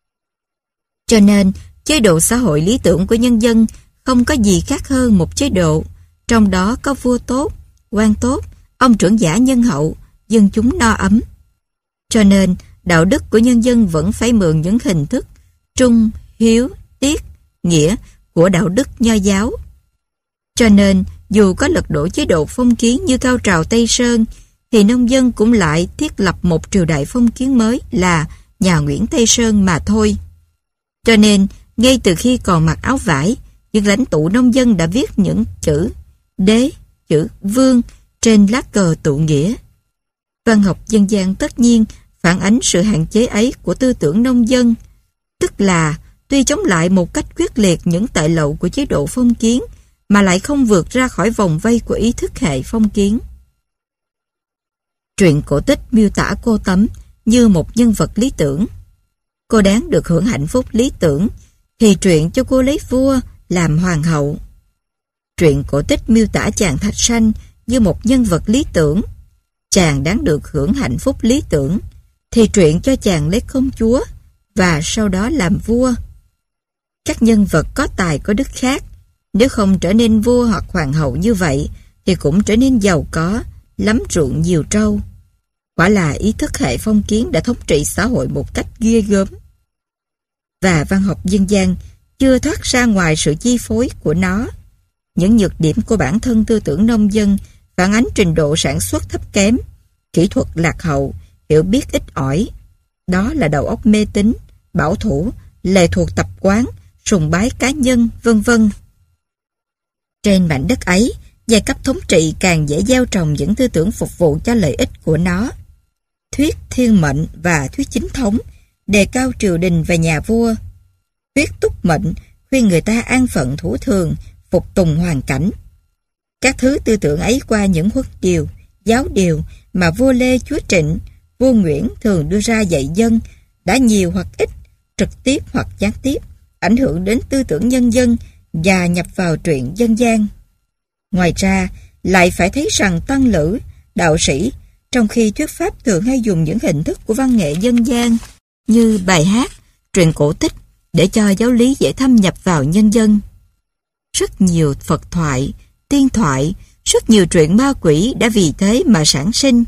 Cho nên, chế độ xã hội lý tưởng của nhân dân không có gì khác hơn một chế độ, trong đó có vua tốt, quan tốt, ông trưởng giả nhân hậu, dân chúng no ấm. Cho nên, đạo đức của nhân dân vẫn phải mượn những hình thức trung, hiếu, tiết, nghĩa của đạo đức nho giáo. Cho nên, dù có lật đổ chế độ phong kiến như cao trào Tây Sơn, thì nông dân cũng lại thiết lập một triều đại phong kiến mới là nhà Nguyễn Tây Sơn mà thôi. Cho nên, ngay từ khi còn mặc áo vải, những lãnh tụ nông dân đã viết những chữ đế, chữ vương trên lá cờ tụ nghĩa. Văn học dân gian tất nhiên phải phản ánh sự hạn chế ấy của tư tưởng nông dân, tức là tuy chống lại một cách quyết liệt những tệ lậu của chế độ phong kiến, mà lại không vượt ra khỏi vòng vây của ý thức hệ phong kiến. Truyện cổ tích miêu tả cô Tấm như một nhân vật lý tưởng. Cô đáng được hưởng hạnh phúc lý tưởng, thì truyện cho cô lấy vua làm hoàng hậu. Truyện cổ tích miêu tả chàng Thạch Sanh như một nhân vật lý tưởng, chàng đáng được hưởng hạnh phúc lý tưởng, thì truyện cho chàng lấy công chúa và sau đó làm vua. Các nhân vật có tài có đức khác, nếu không trở nên vua hoặc hoàng hậu như vậy, thì cũng trở nên giàu có, lắm ruộng nhiều trâu. Quả là ý thức hệ phong kiến đã thống trị xã hội một cách ghê gớm. Và văn học dân gian chưa thoát ra ngoài sự chi phối của nó. Những nhược điểm của bản thân tư tưởng nông dân phản ánh trình độ sản xuất thấp kém, kỹ thuật lạc hậu, hiểu biết ít ỏi. Đó là đầu óc mê tín, bảo thủ, lệ thuộc tập quán, sùng bái cá nhân, vân vân. Trên mảnh đất ấy, giai cấp thống trị càng dễ gieo trồng những tư tưởng phục vụ cho lợi ích của nó. Thuyết thiên mệnh và thuyết chính thống đề cao triều đình và nhà vua. Thuyết túc mệnh khuyên người ta an phận thủ thường, phục tùng hoàn cảnh. Các thứ tư tưởng ấy qua những huấn điều, giáo điều mà vua Lê, chúa Trịnh, vua Nguyễn thường đưa ra dạy dân đã nhiều hoặc ít, trực tiếp hoặc gián tiếp, ảnh hưởng đến tư tưởng nhân dân và nhập vào truyện dân gian. Ngoài ra, lại phải thấy rằng tăng lữ, đạo sĩ, trong khi thuyết pháp thường hay dùng những hình thức của văn nghệ dân gian như bài hát, truyện cổ tích để cho giáo lý dễ thâm nhập vào nhân dân. Rất nhiều Phật thoại, tiên thoại, rất nhiều truyện ma quỷ đã vì thế mà sản sinh.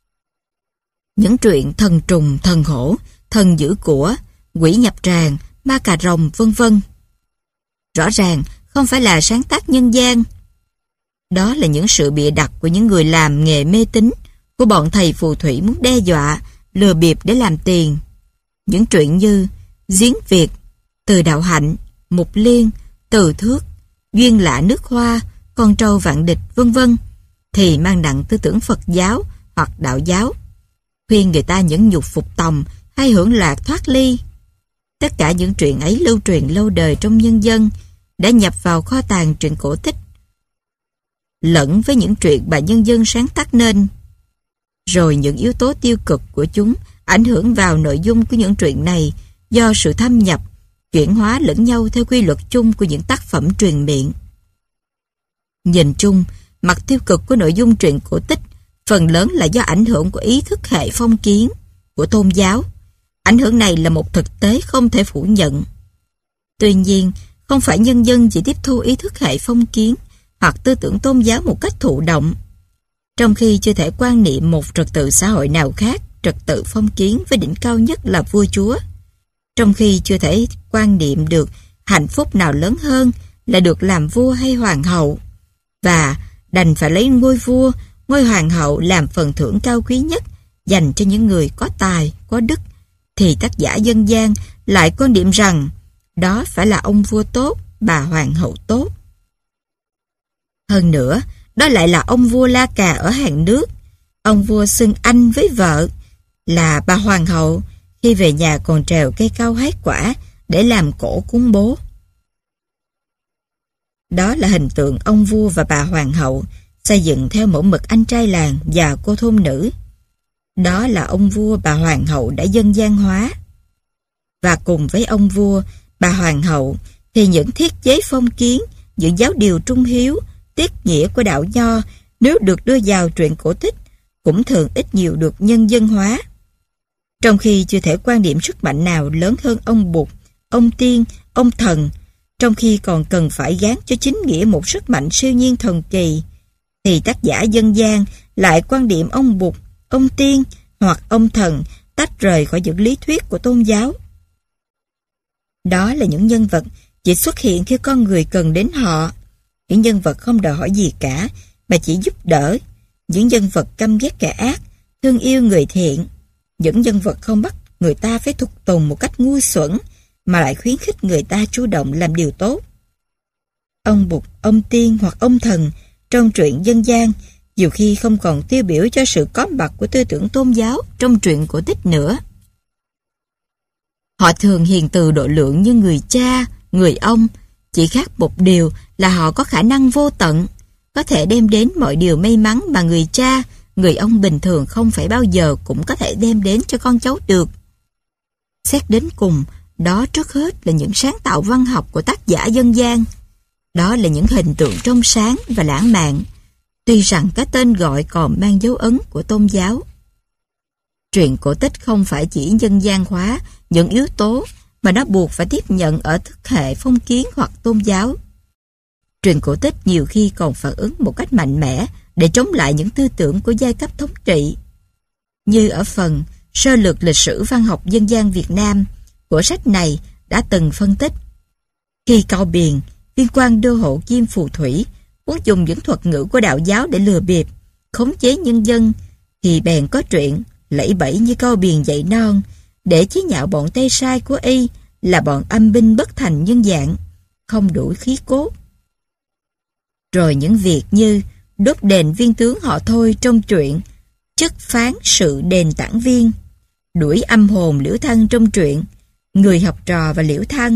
Những truyện thần trùng, thần hổ, thần giữ của, quỷ nhập tràng, ma cà rồng, vân vân. Rõ ràng không phải là sáng tác nhân gian. Đó là những sự bịa đặt của những người làm nghề mê tín, của bọn thầy phù thủy muốn đe dọa, lừa bịp để làm tiền. Những truyện như Giếng Việt, Từ Đạo Hạnh, Mục Liên, Từ Thước, Duyên Lạ Nước Hoa, Con Trâu Vạn Địch, vân vân, thì mang nặng tư tưởng Phật giáo hoặc đạo giáo, khuyên người ta nhẫn nhục phục tòng hay hưởng lạc thoát ly. Tất cả những truyện ấy lưu truyền lâu đời trong nhân dân, đã nhập vào kho tàng truyện cổ tích, lẫn với những truyện mà nhân dân sáng tác nên. Rồi những yếu tố tiêu cực của chúng ảnh hưởng vào nội dung của những truyện này do sự thâm nhập, chuyển hóa lẫn nhau theo quy luật chung của những tác phẩm truyền miệng. Nhìn chung, mặt tiêu cực của nội dung truyện cổ tích phần lớn là do ảnh hưởng của ý thức hệ phong kiến, của tôn giáo. Ảnh hưởng này là một thực tế không thể phủ nhận. Tuy nhiên, không phải nhân dân chỉ tiếp thu ý thức hệ phong kiến hoặc tư tưởng tôn giáo một cách thụ động. Trong khi chưa thể quan niệm một trật tự xã hội nào khác, trật tự phong kiến với đỉnh cao nhất là vua chúa. Trong khi chưa thể quan niệm được hạnh phúc nào lớn hơn là được làm vua hay hoàng hậu, và đành phải lấy ngôi vua, ngôi hoàng hậu làm phần thưởng cao quý nhất dành cho những người có tài, có đức, thì tác giả dân gian lại quan niệm rằng đó phải là ông vua tốt, bà hoàng hậu tốt. Hơn nữa, đó lại là ông vua la cà ở hàng nước. Ông vua xưng anh với vợ là bà hoàng hậu, khi về nhà còn trèo cây cao hái quả để làm cổ cúng bố. Đó là hình tượng ông vua và bà hoàng hậu xây dựng theo mẫu mực anh trai làng và cô thôn nữ. Đó là ông vua bà hoàng hậu đã dân gian hóa. Và cùng với ông vua, bà hoàng hậu thì những thiết chế phong kiến, những giáo điều trung hiếu, tiết nghĩa của đạo Nho nếu được đưa vào truyện cổ tích cũng thường ít nhiều được nhân dân hóa. Trong khi chưa thể quan điểm sức mạnh nào lớn hơn ông Bụt, ông Tiên, ông Thần, trong khi còn cần phải gán cho chính nghĩa một sức mạnh siêu nhiên thần kỳ, thì tác giả dân gian lại quan điểm ông Bụt, ông Tiên hoặc ông Thần tách rời khỏi những lý thuyết của tôn giáo. Đó là những nhân vật chỉ xuất hiện khi con người cần đến họ, những nhân vật không đòi hỏi gì cả mà chỉ giúp đỡ, những nhân vật căm ghét kẻ ác, thương yêu người thiện, những nhân vật không bắt người ta phải phục tùng một cách ngu xuẩn mà lại khuyến khích người ta chủ động làm điều tốt. Ông Bụt, ông Tiên hoặc ông Thần trong truyện dân gian nhiều khi không còn tiêu biểu cho sự có mặt của tư tưởng tôn giáo trong truyện cổ tích nữa. Họ thường hiền từ độ lượng như người cha, người ông, chỉ khác một điều là họ có khả năng vô tận, có thể đem đến mọi điều may mắn mà người cha, người ông bình thường không phải bao giờ cũng có thể đem đến cho con cháu được. Xét đến cùng, đó trước hết là những sáng tạo văn học của tác giả dân gian. Đó là những hình tượng trong sáng và lãng mạn, tuy rằng cái tên gọi còn mang dấu ấn của tôn giáo. Truyện cổ tích không phải chỉ dân gian hóa những yếu tố mà nó buộc phải tiếp nhận ở thức hệ phong kiến hoặc tôn giáo. Truyện cổ tích nhiều khi còn phản ứng một cách mạnh mẽ để chống lại những tư tưởng của giai cấp thống trị. Như ở phần Sơ lược lịch sử văn học dân gian Việt Nam của sách này đã từng phân tích. Khi Cao Biền, viên quan đô hộ Kim Phù Thủy, muốn dùng những thuật ngữ của đạo giáo để lừa bịp, khống chế nhân dân, thì bèn có truyện lẫy bẫy như Cao Biền dạy non, để chế nhạo bọn tay sai của y là bọn âm binh bất thành nhân dạng, không đủ khí cốt. Rồi những việc như đốt đền viên tướng họ Thôi trong truyện chức phán sự đền tản viên, đuổi âm hồn Liễu Thăng trong truyện Người học trò và Liễu Thăng.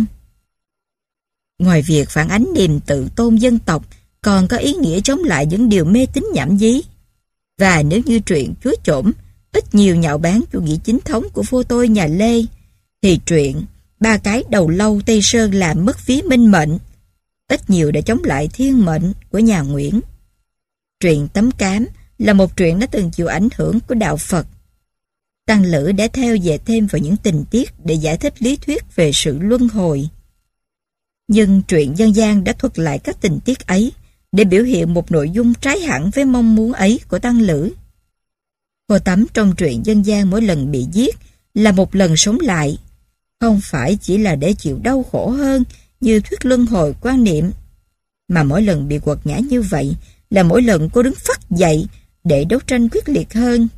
Ngoài việc phản ánh niềm tự tôn dân tộc, còn có ý nghĩa chống lại những điều mê tín nhảm nhí. Và nếu như truyện Chúa Chổm ít nhiều nhạo báng chủ nghĩa chính thống của vua tôi nhà Lê, thì truyện Ba cái đầu lâu Tây Sơn làm mất vía minh mệnh ít nhiều đã chống lại thiên mệnh của nhà Nguyễn. Truyện Tấm Cám là một truyện đã từng chịu ảnh hưởng của đạo Phật. Tăng Lữ đã theo dệt thêm vào những tình tiết để giải thích lý thuyết về sự luân hồi. Nhưng truyện dân gian đã thuật lại các tình tiết ấy để biểu hiện một nội dung trái hẳn với mong muốn ấy của Tăng Lữ. Cô Tấm trong truyện dân gian mỗi lần bị giết là một lần sống lại, không phải chỉ là để chịu đau khổ hơn như thuyết luân hồi quan niệm, mà mỗi lần bị quật ngã như vậy là mỗi lần cô đứng phắt dậy để đấu tranh quyết liệt hơn.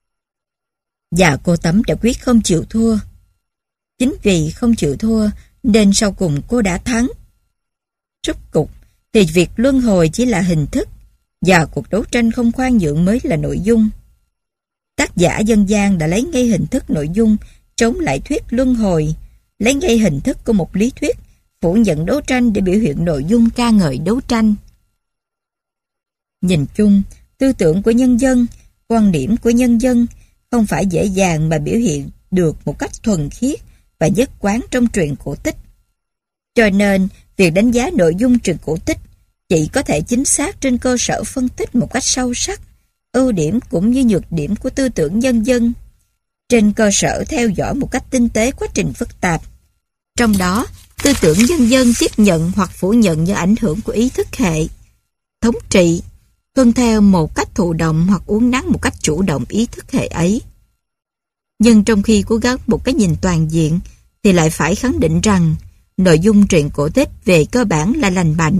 Và cô Tấm đã quyết không chịu thua. Chính vì không chịu thua nên sau cùng cô đã thắng. Rốt cục thì việc luân hồi chỉ là hình thức và cuộc đấu tranh không khoan nhượng mới là nội dung. Tác giả dân gian đã lấy ngay hình thức nội dung chống lại thuyết luân hồi, lấy ngay hình thức của một lý thuyết phủ nhận đấu tranh để biểu hiện nội dung ca ngợi đấu tranh. Nhìn chung, tư tưởng của nhân dân, quan điểm của nhân dân không phải dễ dàng mà biểu hiện được một cách thuần khiết và nhất quán trong truyện cổ tích. Cho nên, việc đánh giá nội dung truyện cổ tích chỉ có thể chính xác trên cơ sở phân tích một cách sâu sắc ưu điểm cũng như nhược điểm của tư tưởng nhân dân, trên cơ sở theo dõi một cách tinh tế quá trình phức tạp. Trong đó, tư tưởng nhân dân tiếp nhận hoặc phủ nhận do ảnh hưởng của ý thức hệ thống trị, tuân theo một cách thụ động hoặc uốn nắn một cách chủ động ý thức hệ ấy. Nhưng trong khi cố gắng một cái nhìn toàn diện, thì lại phải khẳng định rằng nội dung truyện cổ tích về cơ bản là lành mạnh.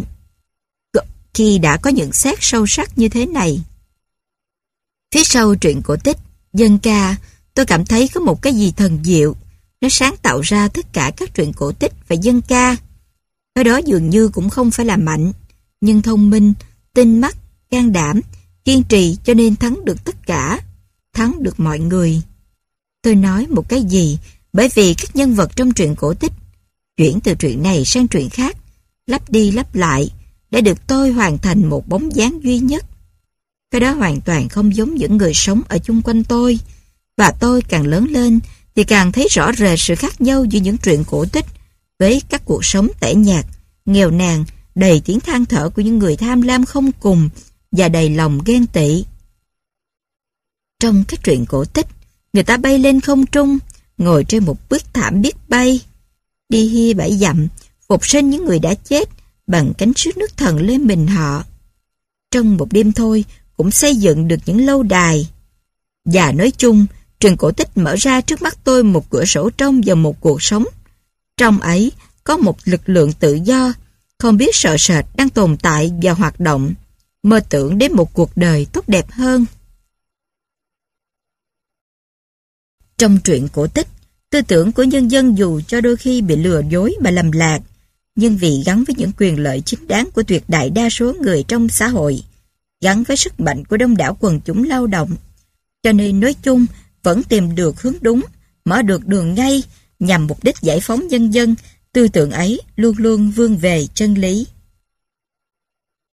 Khi đã có nhận xét sâu sắc như thế này, phía sau truyện cổ tích, dân ca, tôi cảm thấy có một cái gì thần diệu. Nó sáng tạo ra tất cả các truyện cổ tích và dân ca. Cái đó dường như cũng không phải là mạnh, nhưng thông minh, tinh mắt, can đảm, kiên trì cho nên thắng được tất cả, thắng được mọi người. Tôi nói một cái gì bởi vì các nhân vật trong truyện cổ tích chuyển từ truyện này sang truyện khác, lắp đi lắp lại để được tôi hoàn thành một bóng dáng duy nhất. Cái đó hoàn toàn không giống những người sống ở chung quanh tôi, và tôi càng lớn lên thì càng thấy rõ rệt sự khác nhau giữa những truyện cổ tích với các cuộc sống tẻ nhạt, nghèo nàn, đầy tiếng than thở của những người tham lam không cùng và đầy lòng ghen tị. Trong các truyện cổ tích, người ta bay lên không trung, ngồi trên một bức thảm biết bay, đi hia bãi dặm, phục sinh những người đã chết bằng cánh sước nước thần lên mình họ. Trong một đêm thôi cũng xây dựng được những lâu đài. Và nói chung, truyện cổ tích mở ra trước mắt tôi một cửa sổ trong vào một cuộc sống. Trong ấy có một lực lượng tự do, không biết sợ sệt đang tồn tại và hoạt động, mơ tưởng đến một cuộc đời tốt đẹp hơn. Trong truyện cổ tích, tư tưởng của nhân dân dù cho đôi khi bị lừa dối mà lầm lạc, nhưng vì gắn với những quyền lợi chính đáng của tuyệt đại đa số người trong xã hội, gắn với sức mạnh của đông đảo quần chúng lao động. Cho nên nói chung vẫn tìm được hướng đúng, mở được đường ngay nhằm mục đích giải phóng nhân dân, tư tưởng ấy luôn luôn vươn về chân lý.